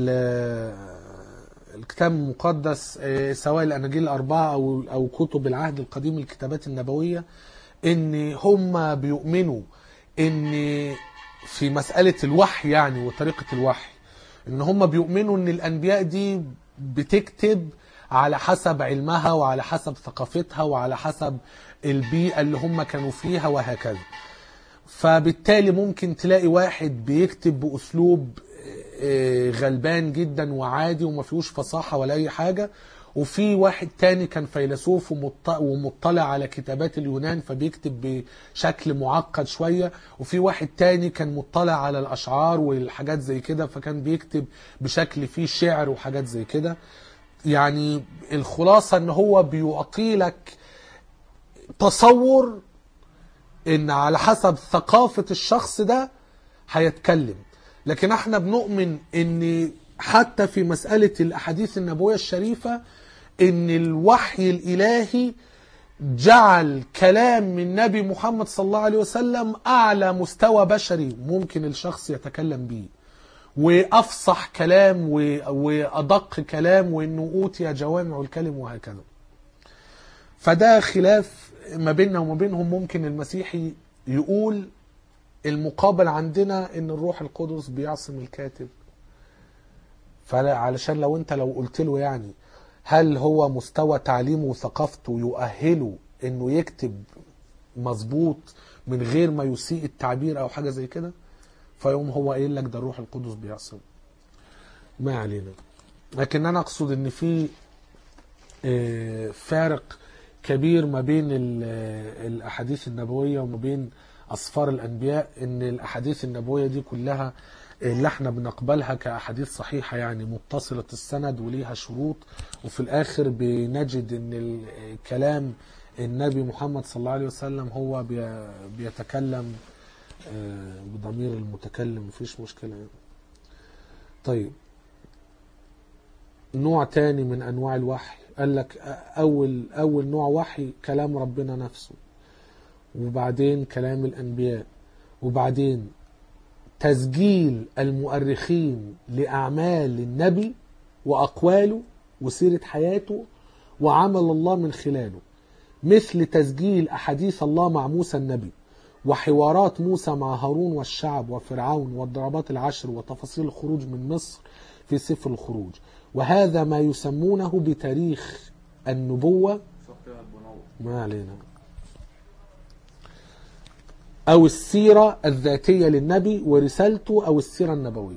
الكتاب المقدس، سواء الاناجيل الاربعة او او كتب العهد القديم الكتابات النبوية، ان هم بيؤمنوا ان في مسألة الوحي يعني وطريقة الوحي، ان هم بيؤمنوا ان الانبياء دي بتكتب على حسب علمها وعلى حسب ثقافتها وعلى حسب البيئة اللي هم كانوا فيها وهكذا. فبالتالي ممكن تلاقي واحد بيكتب بأسلوب غلبان جدا وعادي وما فيهوش فصاحة ولا أي حاجة، وفي واحد تاني كان فيلسوف ومطلع على كتابات اليونان فبيكتب بشكل معقد شوية، وفي واحد تاني كان مطلع على الأشعار والحاجات زي كده فكان بيكتب بشكل فيه شعر وحاجات زي كده. يعني الخلاصة ان هو بيعطي لك تصور ان على حسب ثقافة الشخص ده هيتكلم. لكن احنا بنؤمن ان حتى في مسألة الاحاديث النبوية الشريفة ان الوحي الالهي جعل كلام من نبي محمد صلى الله عليه وسلم اعلى مستوى بشري ممكن الشخص يتكلم به، وافصح كلام وادق كلام، وانه اوتي جوامع الكلم وهكذا. فده خلاف ما بيننا وما بينهم. ممكن المسيحي يقول المقابل عندنا ان الروح القدس بيعصم الكاتب، فعلشان لو انت لو قلت له يعني هل هو مستوى تعليمه وثقافته يؤهله انه يكتب مظبوط من غير ما يسيء التعبير او حاجة زي كده، فيوم هو قايل لك ده الروح القدس بيعصم. ما علينا. لكن انا اقصد ان في فارق كبير ما بين الاحاديث النبوية وما بين اسفار الانبياء، ان الاحاديث النبوية دي كلها اللي احنا بنقبلها كاحاديث صحيحة يعني متصلة السند وليها شروط، وفي الاخر بنجد ان الكلام النبي محمد صلى الله عليه وسلم هو بيتكلم بضمير المتكلم، مفيش مشكلة يعني. طيب نوع تاني من انواع الوحي، قال لك اول اول نوع وحي كلام ربنا نفسه، وبعدين كلام الانبياء، وبعدين تسجيل المؤرخين لاعمال النبي واقواله وسيرة حياته وعمل الله من خلاله، مثل تسجيل احاديث الله مع موسى النبي وحوارات موسى مع هارون والشعب وفرعون والضربات العشر وتفاصيل الخروج من مصر في سفر الخروج. وهذا ما يسمونه بتاريخ النبوة، ما علينا، أو السيرة الذاتية للنبي ورسالته أو السيرة النبوية.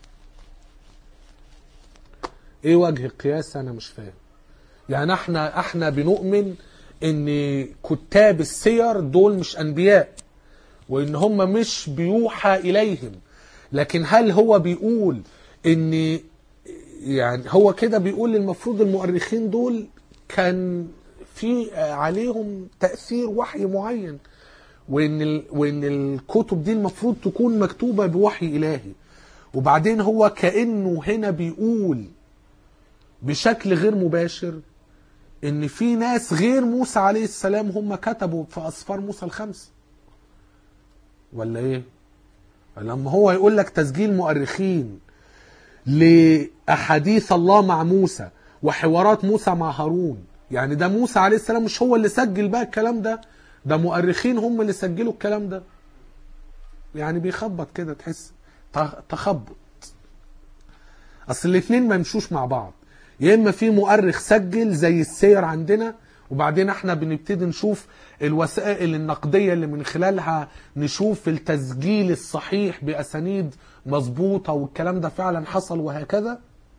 إيه وجه القياس؟ أنا مش فاهم. يعني احنا احنا بنؤمن ان كتاب السير دول مش انبياء وان هم مش بيوحى اليهم، لكن هل هو بيقول ان يعني هو كده بيقول المفروض المؤرخين دول كان في عليهم تأثير وحي معين، وان ال... وان الكتب دي المفروض تكون مكتوبة بوحي الهي، وبعدين هو كأنه هنا بيقول بشكل غير مباشر ان في ناس غير موسى عليه السلام هم كتبوا في اسفار موسى الخمسه، ولا ايه؟ لما هو يقول لك تسجيل مؤرخين لاحاديث الله مع موسى وحوارات موسى مع هارون، يعني ده موسى عليه السلام مش هو اللي سجل بقى الكلام ده، ده مؤرخين هم اللي سجلوا الكلام ده. يعني بيخبط كده، تحس تخبط. اصل الاثنين ما يمشوش مع بعض، يا اما في مؤرخ سجل زي السير عندنا، وبعدين احنا بنبتدي نشوف الوسائل النقدية اللي من خلالها نشوف التسجيل الصحيح بأسانيد مظبوطة والكلام ده فعلا حصل وهكذا،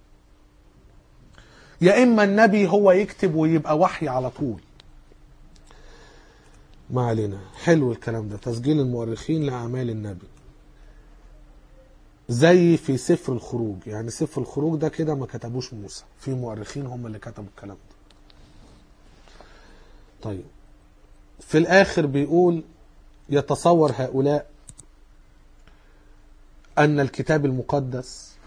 يا اما النبي هو يكتب ويبقى وحي على طول. ما علينا. حلو الكلام ده، تسجيل المؤرخين لأعمال النبي زي في سفر الخروج. يعني سفر الخروج ده كده ما كتبوش موسى، في مؤرخين هم اللي كتبوا الكلام ده. طيب في الآخر بيقول يتصور هؤلاء أن الكتاب المقدس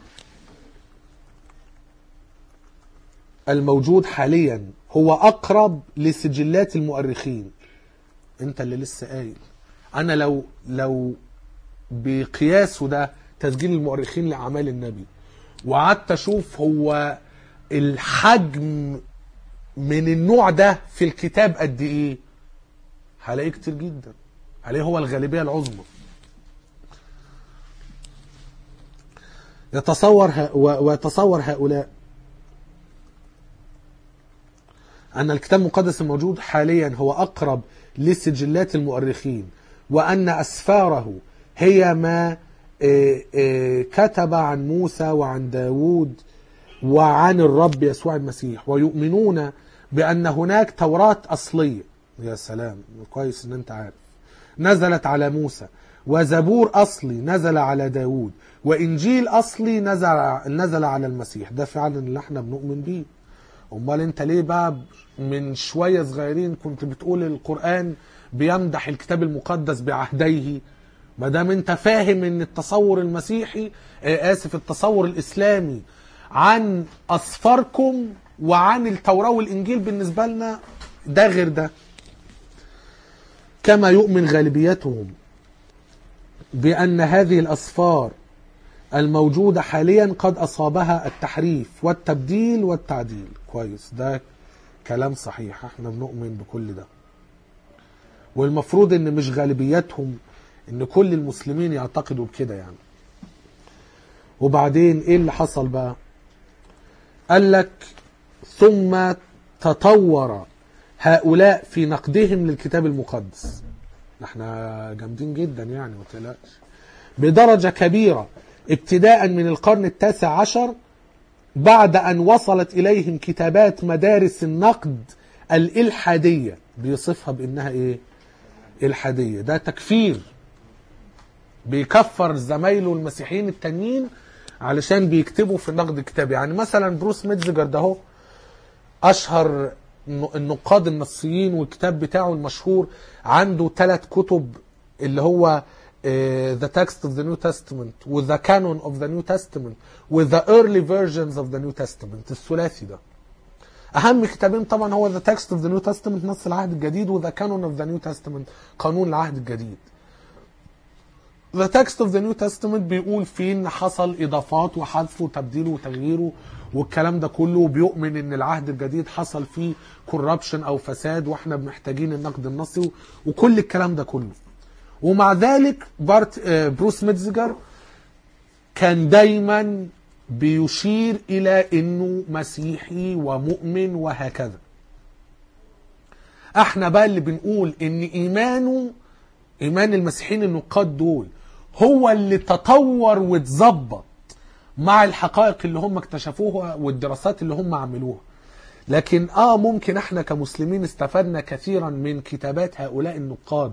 الموجود حاليا هو أقرب لسجلات المؤرخين. انت اللي لسه قايل أنا لو لو بقياسه ده تسجيل المؤرخين لأعمال النبي وقعدت أشوف هو الحجم من النوع ده في الكتاب قد إيه، هلاقيه كتير جدا، هلاقيه هو الغالبية العظمى. يتصور ه... ويتصور هؤلاء أن الكتاب المقدس الموجود حاليا هو أقرب لسجلات المؤرخين، وأن أسفاره هي ما كتب عن موسى وعن داود وعن الرب يسوع المسيح، ويؤمنون بأن هناك توراة أصلية. يا سلام، كويس ان انت عارف. نزلت على موسى، وزبور أصلي نزل على داود، وإنجيل أصلي نزل نزل على المسيح. ده فعلا اللي احنا بنؤمن بيه. امال انت ليه بقى من شوية صغيرين كنت بتقول القرآن بيمدح الكتاب المقدس بعهديه؟ ما دام انت فاهم ان التصور المسيحي آه اسف التصور الاسلامي عن اصفاركم وعن التوراة والانجيل بالنسبة لنا ده غير ده. كما يؤمن غالبيتهم بأن هذه الأصفار الموجودة حاليا قد أصابها التحريف والتبديل والتعديل. كويس، ده كلام صحيح، احنا بنؤمن بكل ده. والمفروض ان مش غالبيتهم، ان كل المسلمين يعتقدوا بكده يعني. وبعدين ايه اللي حصل بقى؟ قال لك ثم تطور هؤلاء في نقدهم للكتاب المقدس. احنا جامدين جدا يعني، ما تقلقش. بدرجة كبيرة ابتداء من القرن التاسع عشر، بعد أن وصلت إليهم كتابات مدارس النقد الإلحادية. بيصفها بأنها إيه؟ إلحادية. ده تكفير، بيكفر زمايله المسيحيين التانيين علشان بيكتبوا في النقد الكتابي. يعني مثلا بروس ميتزجر ده هو أشهر النقاد النصيين، والكتاب بتاعه المشهور عنده ثلاث كتب اللي هو uh, The Text of the New Testament with the Canon of the New Testament with the early versions of the New Testament. الثلاثي ده أهم كتابين طبعا هو The Text of the New Testament نص العهد الجديد، و The Canon of the New Testament قانون العهد الجديد. The Text of the New Testament بيقول فيه إن حصل إضافات وحذف وتبديل وتغييره والكلام ده كله، وبيؤمن إن العهد الجديد حصل فيه corruption أو فساد وإحنا محتاجين النقد النصي وكل الكلام ده كله. ومع ذلك بارت بروس ميتزجر كان دايما بيشير إلى إنه مسيحي ومؤمن وهكذا. احنا بقى اللي بنقول إن إيمانه، إيمان المسيحيين النقاد دول، هو اللي تطور وتظبط مع الحقائق اللي هم اكتشفوها والدراسات اللي هم عملوها. لكن آه ممكن احنا كمسلمين استفدنا كثيرا من كتابات هؤلاء النقاد،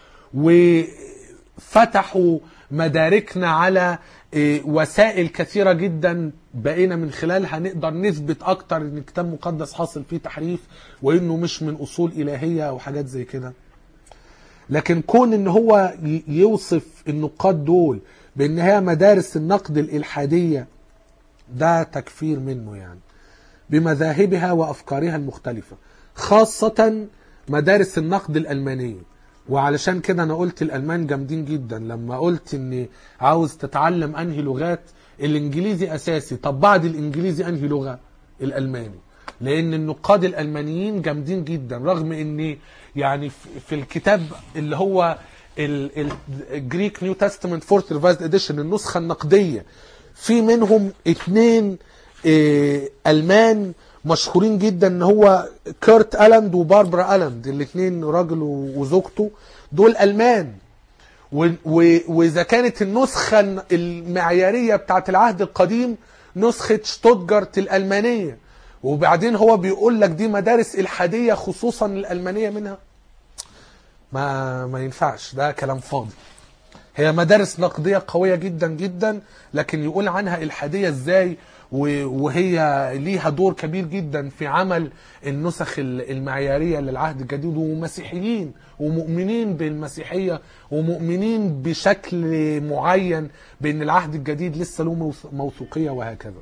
وفتحوا مداركنا على وسائل كثيرة جدا بقينا من خلالها نقدر نثبت اكتر ان الكتاب المقدس حاصل فيه تحريف وانه مش من اصول الهية او حاجات زي كده. لكن كون ان هو يوصف النقاد دول بان هي مدارس النقد الالحادية، ده تكفير منه يعني، بمذاهبها وافكارها المختلفة. خاصة مدارس النقد الألمانية. وعلشان كده أنا قلت الألمان جامدين جدا لما قلت إني عاوز تتعلم أنهي لغات. الإنجليزي أساسي، طب بعد الإنجليزي أنهي لغة؟ الألماني. لأن النقاد الألمانيين جامدين جدا، رغم إن يعني في الكتاب اللي هو الجريك نيو تestament فورث ريفايزد اديشن النسخة النقدية، في منهم اتنين ألمان مشهورين جدا، ان هو كيرت ألاند وباربرا ألاند، الاثنين راجل وزوجته دول ألمان. واذا كانت النسخة المعيارية بتاعت العهد القديم نسخة شتوتجارت الألمانية، وبعدين هو بيقول لك دي مدارس إلحادية خصوصا الألمانية منها، ما ما ينفعش، ده كلام فاضي. هي مدارس نقدية قوية جدا جدا، لكن يقول عنها إلحادية ازاي وهي ليها دور كبير جدا في عمل النسخ المعيارية للعهد الجديد، ومسيحيين ومؤمنين بالمسيحية ومؤمنين بشكل معين بأن العهد الجديد لسه له موثوقية وهكذا.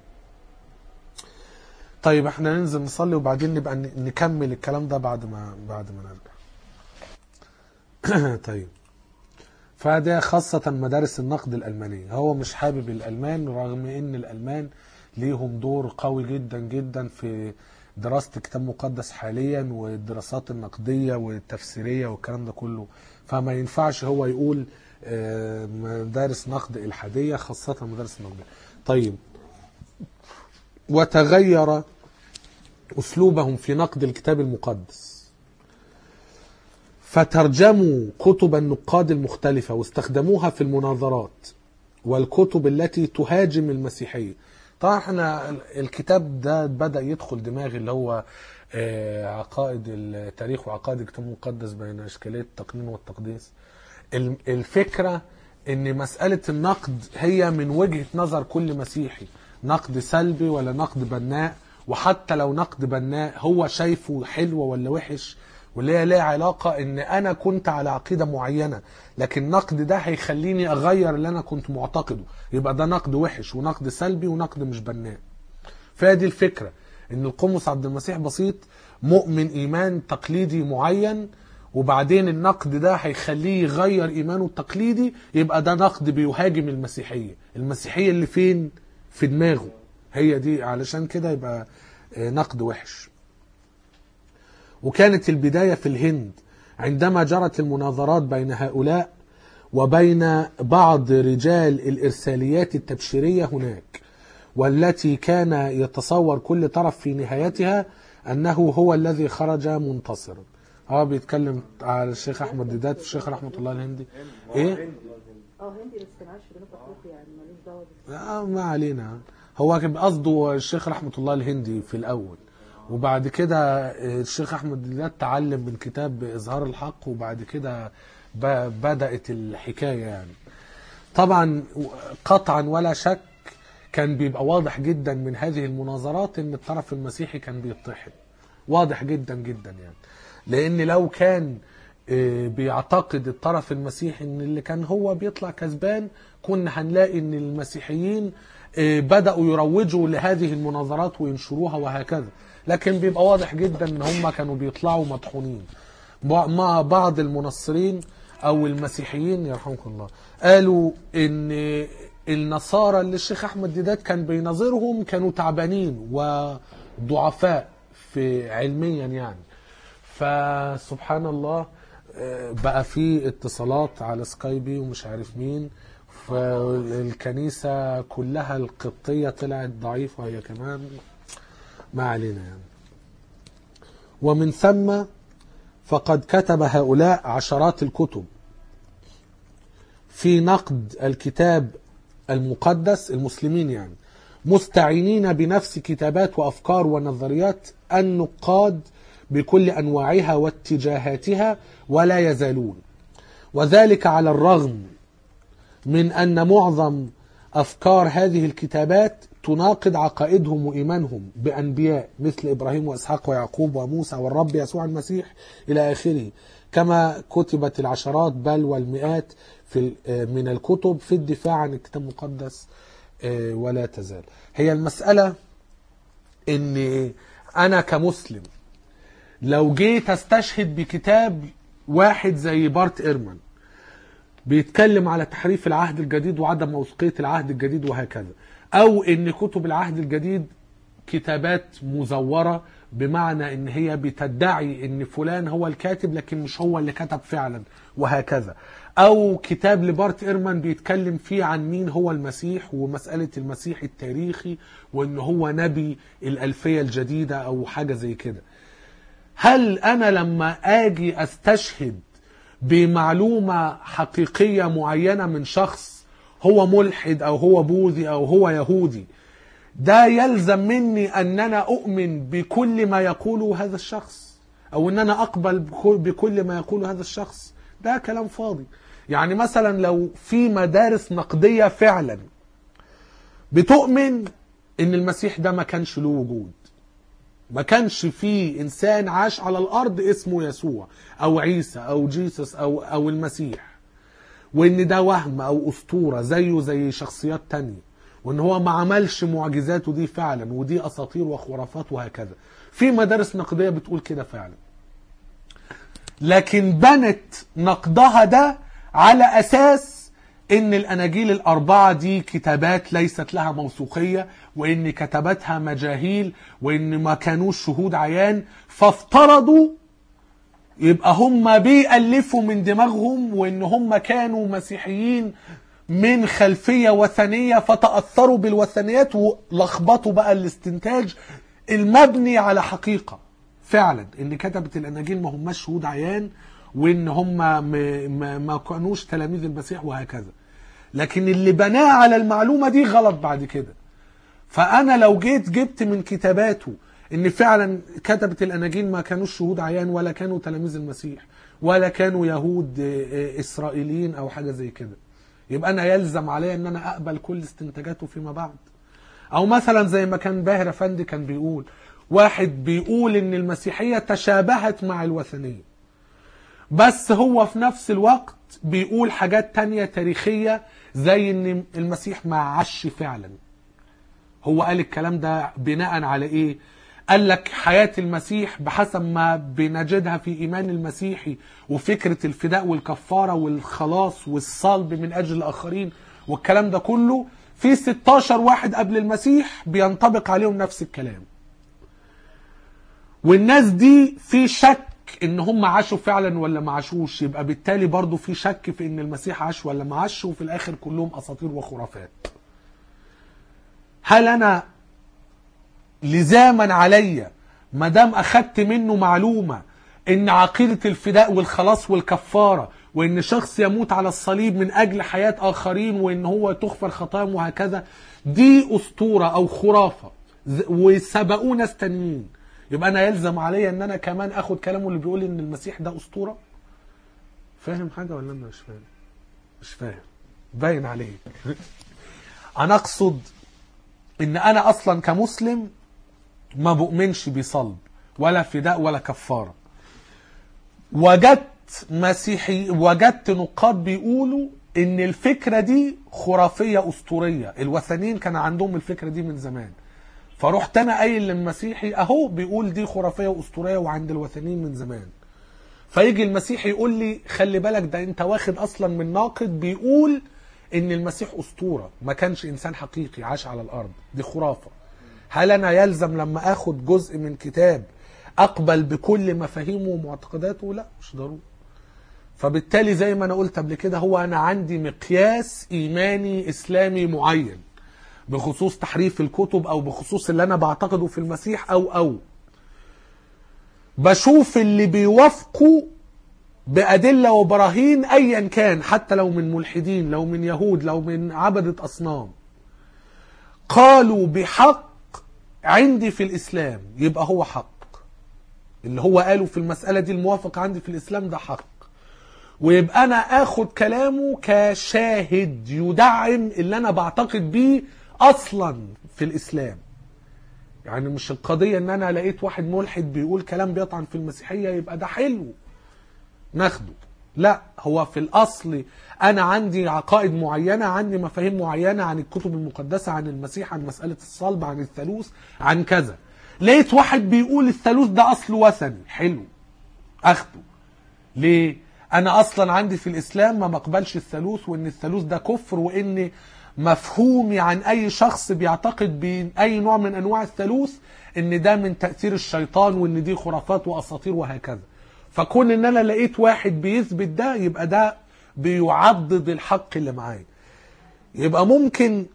طيب احنا ننزل نصلي وبعدين نبقى نكمل الكلام ده بعد ما بعد ما نرجع. طيب فده خاصة مدارس النقد الألمانية. هو مش حابب الألمان رغم ان الألمان ليهم دور قوي جدا جدا في دراسة الكتاب المقدس حاليا والدراسات النقدية والتفسيرية والكلام ده كله، فما ينفعش هو يقول مدارس نقد إلحادية، خاصة مدارس النقدية. طيب وتغير أسلوبهم في نقد الكتاب المقدس، فترجموا كتب النقاد المختلفة واستخدموها في المناظرات والكتب التي تهاجم المسيحية. طبعا احنا الكتاب ده بدأ يدخل دماغي اللي هو عقائد التاريخ وعقائد الكتاب المقدس بين اشكالية التقنين والتقديس. الفكرة ان مسألة النقد هي من وجهة نظر كل مسيحي، نقد سلبي ولا نقد بناء، وحتى لو نقد بناء هو شايفه حلو ولا وحش، واللي هي لها علاقة ان انا كنت على عقيدة معينة لكن النقد ده هيخليني اغير اللي انا كنت معتقده، يبقى ده نقد وحش ونقد سلبي ونقد مش بناء. فهذه الفكرة ان القمص عبد المسيح بسيط مؤمن ايمان تقليدي معين، وبعدين النقد ده هيخليه يغير ايمانه التقليدي، يبقى ده نقد بيهاجم المسيحية. المسيحية اللي فين؟ في دماغه، هي دي، علشان كده يبقى نقد وحش. وكانت البداية في الهند عندما جرت المناظرات بين هؤلاء وبين بعض رجال الإرساليات التبشيرية هناك، والتي كان يتصور كل طرف في نهايتها أنه هو الذي خرج منتصرا. هو بيتكلم على الشيخ أحمد ديدات والشيخ رحمة الله الهندي. إيه؟ اه هندي بس كان عايش في جنوب أفريقيا، يعني مالوش دعوة بس. آه ما علينا. هو كان قصده الشيخ رحمة الله الهندي في الأول، وبعد كده الشيخ أحمد ديدات تعلم من كتاب إظهار الحق، وبعد كده بدأت الحكاية. يعني طبعا قطعا ولا شك كان بيبقى واضح جدا من هذه المناظرات ان الطرف المسيحي كان بيتضحك، واضح جدا جدا يعني. لان لو كان بيعتقد الطرف المسيحي ان اللي كان هو بيطلع كسبان، كنا هنلاقي ان المسيحيين بدأوا يروجوا لهذه المناظرات وينشروها وهكذا، لكن بيبقى واضح جدا ان هم كانوا بيطلعوا مطحونين. مع بعض المنصرين او المسيحيين يرحمكم الله قالوا ان النصارى اللي الشيخ احمد ديدات كان بيناظرهم كانوا تعبانين وضعفاء في علميا يعني. فسبحان الله بقى في اتصالات على سكايبي ومش عارف مين، فالكنيسة كلها القبطية طلعت ضعيفة هي كمان، ما علينا يعني. ومن ثم فقد كتب هؤلاء عشرات الكتب في نقد الكتاب المقدس، المسلمين يعني، مستعينين بنفس كتابات وأفكار ونظريات النقاد بكل أنواعها واتجاهاتها، ولا يزالون. وذلك على الرغم من أن معظم أفكار هذه الكتابات تناقض عقائدهم وإيمانهم بأنبياء مثل إبراهيم وإسحاق ويعقوب وموسى والرب يسوع المسيح إلى آخره، كما كتبت العشرات بل والمئات في من الكتب في الدفاع عن الكتاب المقدس ولا تزال. هي المسألة إن أنا كمسلم لو جيت استشهد بكتاب واحد زي بارت إيرمان بيتكلم على تحريف العهد الجديد وعدم موثوقية العهد الجديد وهكذا، او ان كتب العهد الجديد كتابات مزورة بمعنى ان هي بتدعي ان فلان هو الكاتب لكن مش هو اللي كتب فعلا وهكذا، او كتاب لبارت إيرمان بيتكلم فيه عن مين هو المسيح ومسألة المسيح التاريخي وان هو نبي الألفية الجديدة او حاجة زي كده. هل انا لما اجي استشهد بمعلومة حقيقية معينة من شخص هو ملحد او هو بوذي او هو يهودي، ده يلزم مني ان انا اؤمن بكل ما يقوله هذا الشخص او ان انا اقبل بكل ما يقوله هذا الشخص؟ ده كلام فاضي. يعني مثلا لو في مدارس نقدية فعلا بتؤمن ان المسيح ده ما كانش له وجود، ما كانش فيه انسان عاش على الارض اسمه يسوع او عيسى او جيسس او او المسيح، وان ده وهم او اسطورة زيه زي شخصيات تانية، وان هو ما عملش معجزاته دي فعلا ودي اساطير وخرافات وهكذا، في مدارس نقدية بتقول كده فعلا، لكن بنت نقدها ده على اساس ان الاناجيل الاربعة دي كتابات ليست لها موثوقية، وان كتبتها مجاهيل، وان ما كانوش شهود عيان، فافترضوا يبقى هم بيألفوا من دماغهم، وان هم كانوا مسيحيين من خلفية وثنية فتأثروا بالوثنيات ولخبطوا بقى الاستنتاج المبني على حقيقة فعلا ان كتبت الاناجيل ما هماش شهود عيان، وان هم ما, ما كانوش تلاميذ المسيح وهكذا. لكن اللي بناه على المعلومة دي غلط بعد كده. فانا لو جيت جبت من كتاباته ان فعلا كتبت الاناجيل ما كانوش شهود عيان ولا كانوا تلاميذ المسيح ولا كانوا يهود اسرائيليين او حاجة زي كده، يبقى انا يلزم عليا ان انا اقبل كل استنتاجاته فيما بعد. او مثلا زي ما كان باهر افندي كان بيقول، واحد بيقول ان المسيحية تشابهت مع الوثنية، بس هو في نفس الوقت بيقول حاجات تانية تاريخية زي ان المسيح ما عاش فعلا. هو قال الكلام ده بناء على ايه؟ قال لك حياة المسيح بحسب ما بنجدها في ايمان المسيحي وفكرة الفداء والكفارة والخلاص والصلب من اجل الاخرين والكلام ده كله، في ستاشر واحد قبل المسيح بينطبق عليهم نفس الكلام، والناس دي في شك ان هم عاشوا فعلا ولا ما عاشوش، يبقى بالتالي برضو في شك في ان المسيح عاش ولا ما عاش، وفي الاخر كلهم اساطير وخرافات. هل انا لزاما عليا ما دام اخدت منه معلومة ان عقيدة الفداء والخلاص والكفارة وان شخص يموت على الصليب من اجل حياة اخرين وان هو تغفر خطاياهم وهكذا دي اسطورة او خرافة وسبقوا ناس تانيين، يبقى انا يلزم عليا ان انا كمان اخد كلامه اللي بيقول ان المسيح ده اسطورة؟ فاهم حاجة ولا انا مش فاهم؟ مش فاهم، باين عليك. انا اقصد ان انا اصلا كمسلم ما بؤمنش بصلب ولا فداء ولا كفارة. وجدت مسيحي وجدت نقاد بيقولوا ان الفكرة دي خرافية اسطورية، الوثنيين كان عندهم الفكرة دي من زمان، فرحت انا قايل للمسيحي اهو بيقول دي خرافية واسطورية وعند الوثنيين من زمان، فيجي المسيحي يقول لي خلي بالك ده انت واخد اصلا من ناقد بيقول ان المسيح اسطورة ما كانش انسان حقيقي عاش على الارض، دي خرافة. هل انا يلزم لما اخد جزء من كتاب اقبل بكل مفاهيمه ومعتقداته؟ لا، مش ضروري. فبالتالي زي ما انا قلت قبل كده، هو انا عندي مقياس ايماني اسلامي معين بخصوص تحريف الكتب او بخصوص اللي انا بعتقده في المسيح، او او بشوف اللي بيوافقوا بأدلة وبراهين ايا كان، حتى لو من ملحدين، لو من يهود، لو من عبدة اصنام، قالوا بحق عندي في الاسلام، يبقى هو حق. اللي هو قالوا في المسألة دي الموافق عندي في الاسلام ده حق، ويبقى انا اخد كلامه كشاهد يدعم اللي انا بعتقد بيه اصلا في الاسلام. يعني مش القضية ان انا لقيت واحد ملحد بيقول كلام بيطعن في المسيحية يبقى ده حلو ناخده، لا، هو في الاصل انا عندي عقائد معينة، عندي مفاهيم معينة عن الكتب المقدسة، عن المسيح، عن مسألة الصلب، عن الثالوث، عن كذا. لقيت واحد بيقول الثالوث ده اصله وثني، حلو اخده. ليه؟ انا اصلا عندي في الاسلام ما بقبلش الثالوث، وان الثالوث ده كفر، وان مفهومي عن اي شخص بيعتقد باي نوع من انواع الثالوث ان ده من تأثير الشيطان، وان دي خرافات واساطير وهكذا. فكون ان انا لقيت واحد بيثبت ده، يبقى ده بيعضد الحق اللي معايا. يبقى ممكن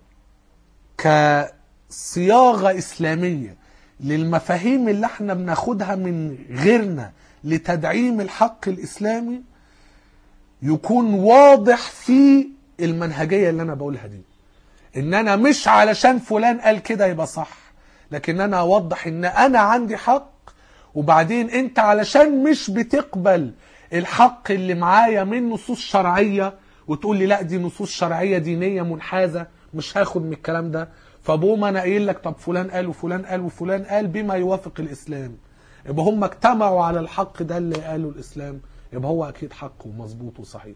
كصياغة اسلامية للمفاهيم اللي احنا بناخدها من غيرنا لتدعيم الحق الاسلامي يكون واضح في المنهجية اللي انا بقولها دي، ان انا مش علشان فلان قال كده يبقى صح، لكن انا اوضح ان انا عندي حق، وبعدين انت علشان مش بتقبل الحق اللي معايا من نصوص شرعية وتقول لي لا دي نصوص شرعية دينية منحازة مش هاخد من الكلام ده، فبقوم انا قايل لك طب فلان قال وفلان قال وفلان قال بما يوافق الاسلام، يبقى هم اجتمعوا على الحق ده اللي قاله الاسلام، يبقى هو اكيد حق ومظبوط وصحيح.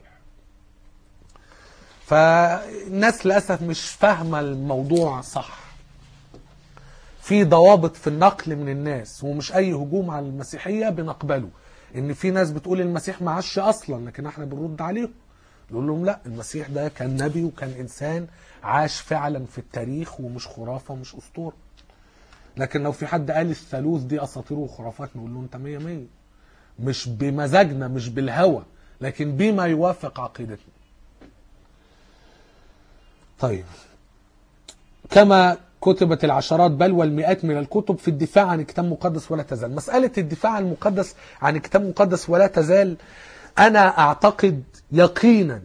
فالناس للاسف مش فاهمه الموضوع صح. في ضوابط في النقل من الناس، ومش اي هجوم على المسيحيه بنقبله. ان في ناس بتقول المسيح ما عاش اصلا، لكن احنا بنرد عليهم نقول لهم لا، المسيح ده كان نبي وكان انسان عاش فعلا في التاريخ، ومش خرافه ومش اسطوره. لكن لو في حد قال الثالوث دي اساطير وخرافات نقول له انت مية مية، مش بمزاجنا مش بالهوى، لكن بما يوافق عقيدتنا. طيب، كما كتبت العشرات بل والمئات من الكتب في الدفاع عن الكتاب المقدس ولا تزال. مسألة الدفاع عن المقدس عن الكتاب المقدس ولا تزال، أنا أعتقد يقينا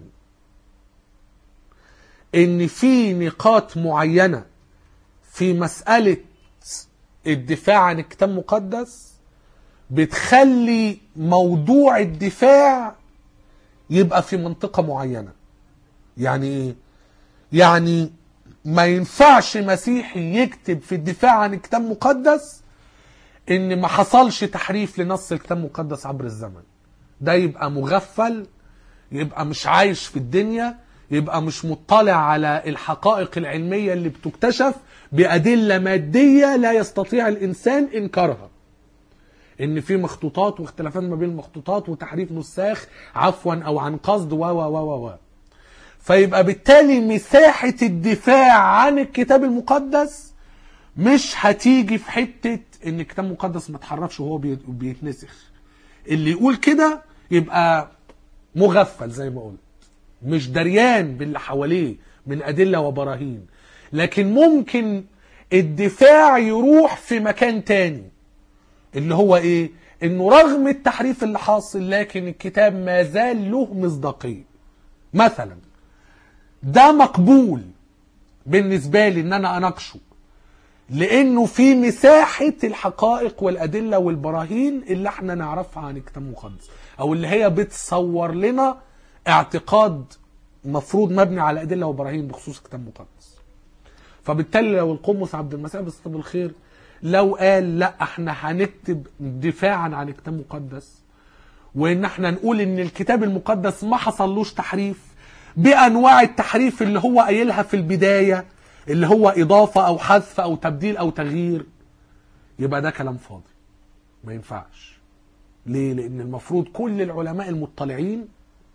إن في نقاط معينة في مسألة الدفاع عن الكتاب المقدس بتخلي موضوع الدفاع يبقى في منطقة معينة. يعني ايه؟ يعني ما ينفعش مسيحي يكتب في الدفاع عن الكتاب المقدس ان ما حصلش تحريف لنص الكتاب المقدس عبر الزمن. ده يبقى مغفل، يبقى مش عايش في الدنيا، يبقى مش مطلع على الحقائق العلمية اللي بتكتشف بأدلة مادية لا يستطيع الإنسان إنكارها. إن في مخطوطات واختلافات ما بين المخطوطات وتحريف نساخ عفوا أو عن قصد و و و و فيبقى بالتالي مساحة الدفاع عن الكتاب المقدس مش هتيجي في حتة إن الكتاب المقدس ما تحرفش وهو بيتنسخ. اللي يقول كده يبقى مغفل زي ما قلت، مش دريان باللي حواليه من أدلة وبراهين. لكن ممكن الدفاع يروح في مكان تاني، اللي هو ايه؟ انه رغم التحريف اللي حاصل لكن الكتاب ما زال له مصداقية. مثلا ده مقبول بالنسبة لي ان انا اناقشه، لانه في مساحة الحقائق والادلة والبراهين اللي احنا نعرفها عن الكتاب المقدس، او اللي هي بتصور لنا اعتقاد مفروض مبني على ادلة وبراهين بخصوص الكتاب المقدس. فبالتالي لو القمص عبد المسيح بالصبر الخير لو قال لا احنا هنكتب دفاعا عن الكتاب المقدس، وان احنا نقول ان الكتاب المقدس ما حصلوش تحريف بانواع التحريف اللي هو قايلها في البداية، اللي هو اضافة او حذف او تبديل او تغيير، يبقى ده كلام فاضي ما ينفعش. ليه؟ لان المفروض كل العلماء المطلعين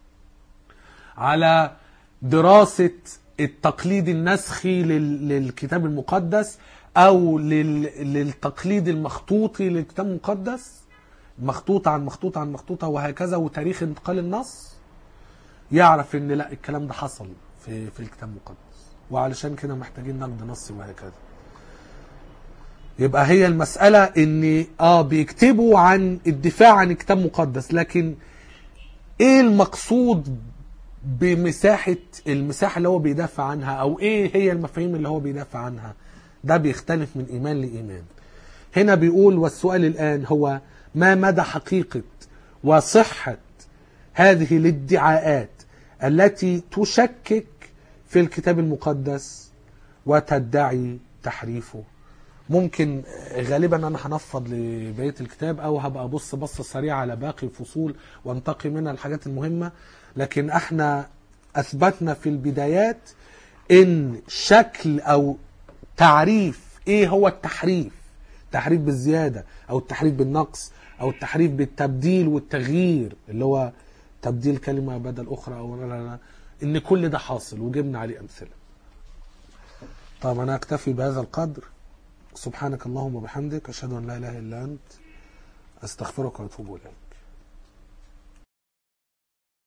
على دراسة التقليد النسخي للكتاب المقدس او للتقليد المخطوطي للكتاب المقدس، مخطوطة عن مخطوطة عن مخطوطة وهكذا، وتاريخ انتقال النص، يعرف ان لا الكلام ده حصل في في الكتاب المقدس، وعلشان كده محتاجين نقد نصي وهكذا. يبقى هي المسألة ان اه بيكتبوا عن الدفاع عن الكتاب المقدس، لكن ايه المقصود بمساحة المساحة اللي هو بيدافع عنها، او ايه هي المفاهيم اللي هو بيدافع عنها؟ ده بيختلف من ايمان لايمان. هنا بيقول والسؤال الان هو ما مدى حقيقة وصحة هذه الادعاءات التي تشكك في الكتاب المقدس وتدعي تحريفه. ممكن غالبا انا هنفض لبقية الكتاب او هبقى ابص بصة سريعة على باقي الفصول وانتقي منها الحاجات المهمة، لكن احنا اثبتنا في البدايات ان شكل او تعريف ايه هو التحريف، التحريف بالزيادة أو التحريف بالنقص أو التحريف بالتبديل والتغيير اللي هو تبديل كلمة بدل أخرى أو لا لا لا، إن كل ده حاصل وجبنا عليه أمثلة. طب أنا أكتفي بهذا القدر. سبحانك اللهم وبحمدك، أشهد أن لا إله إلا أنت، أستغفرك وأتوب إليك.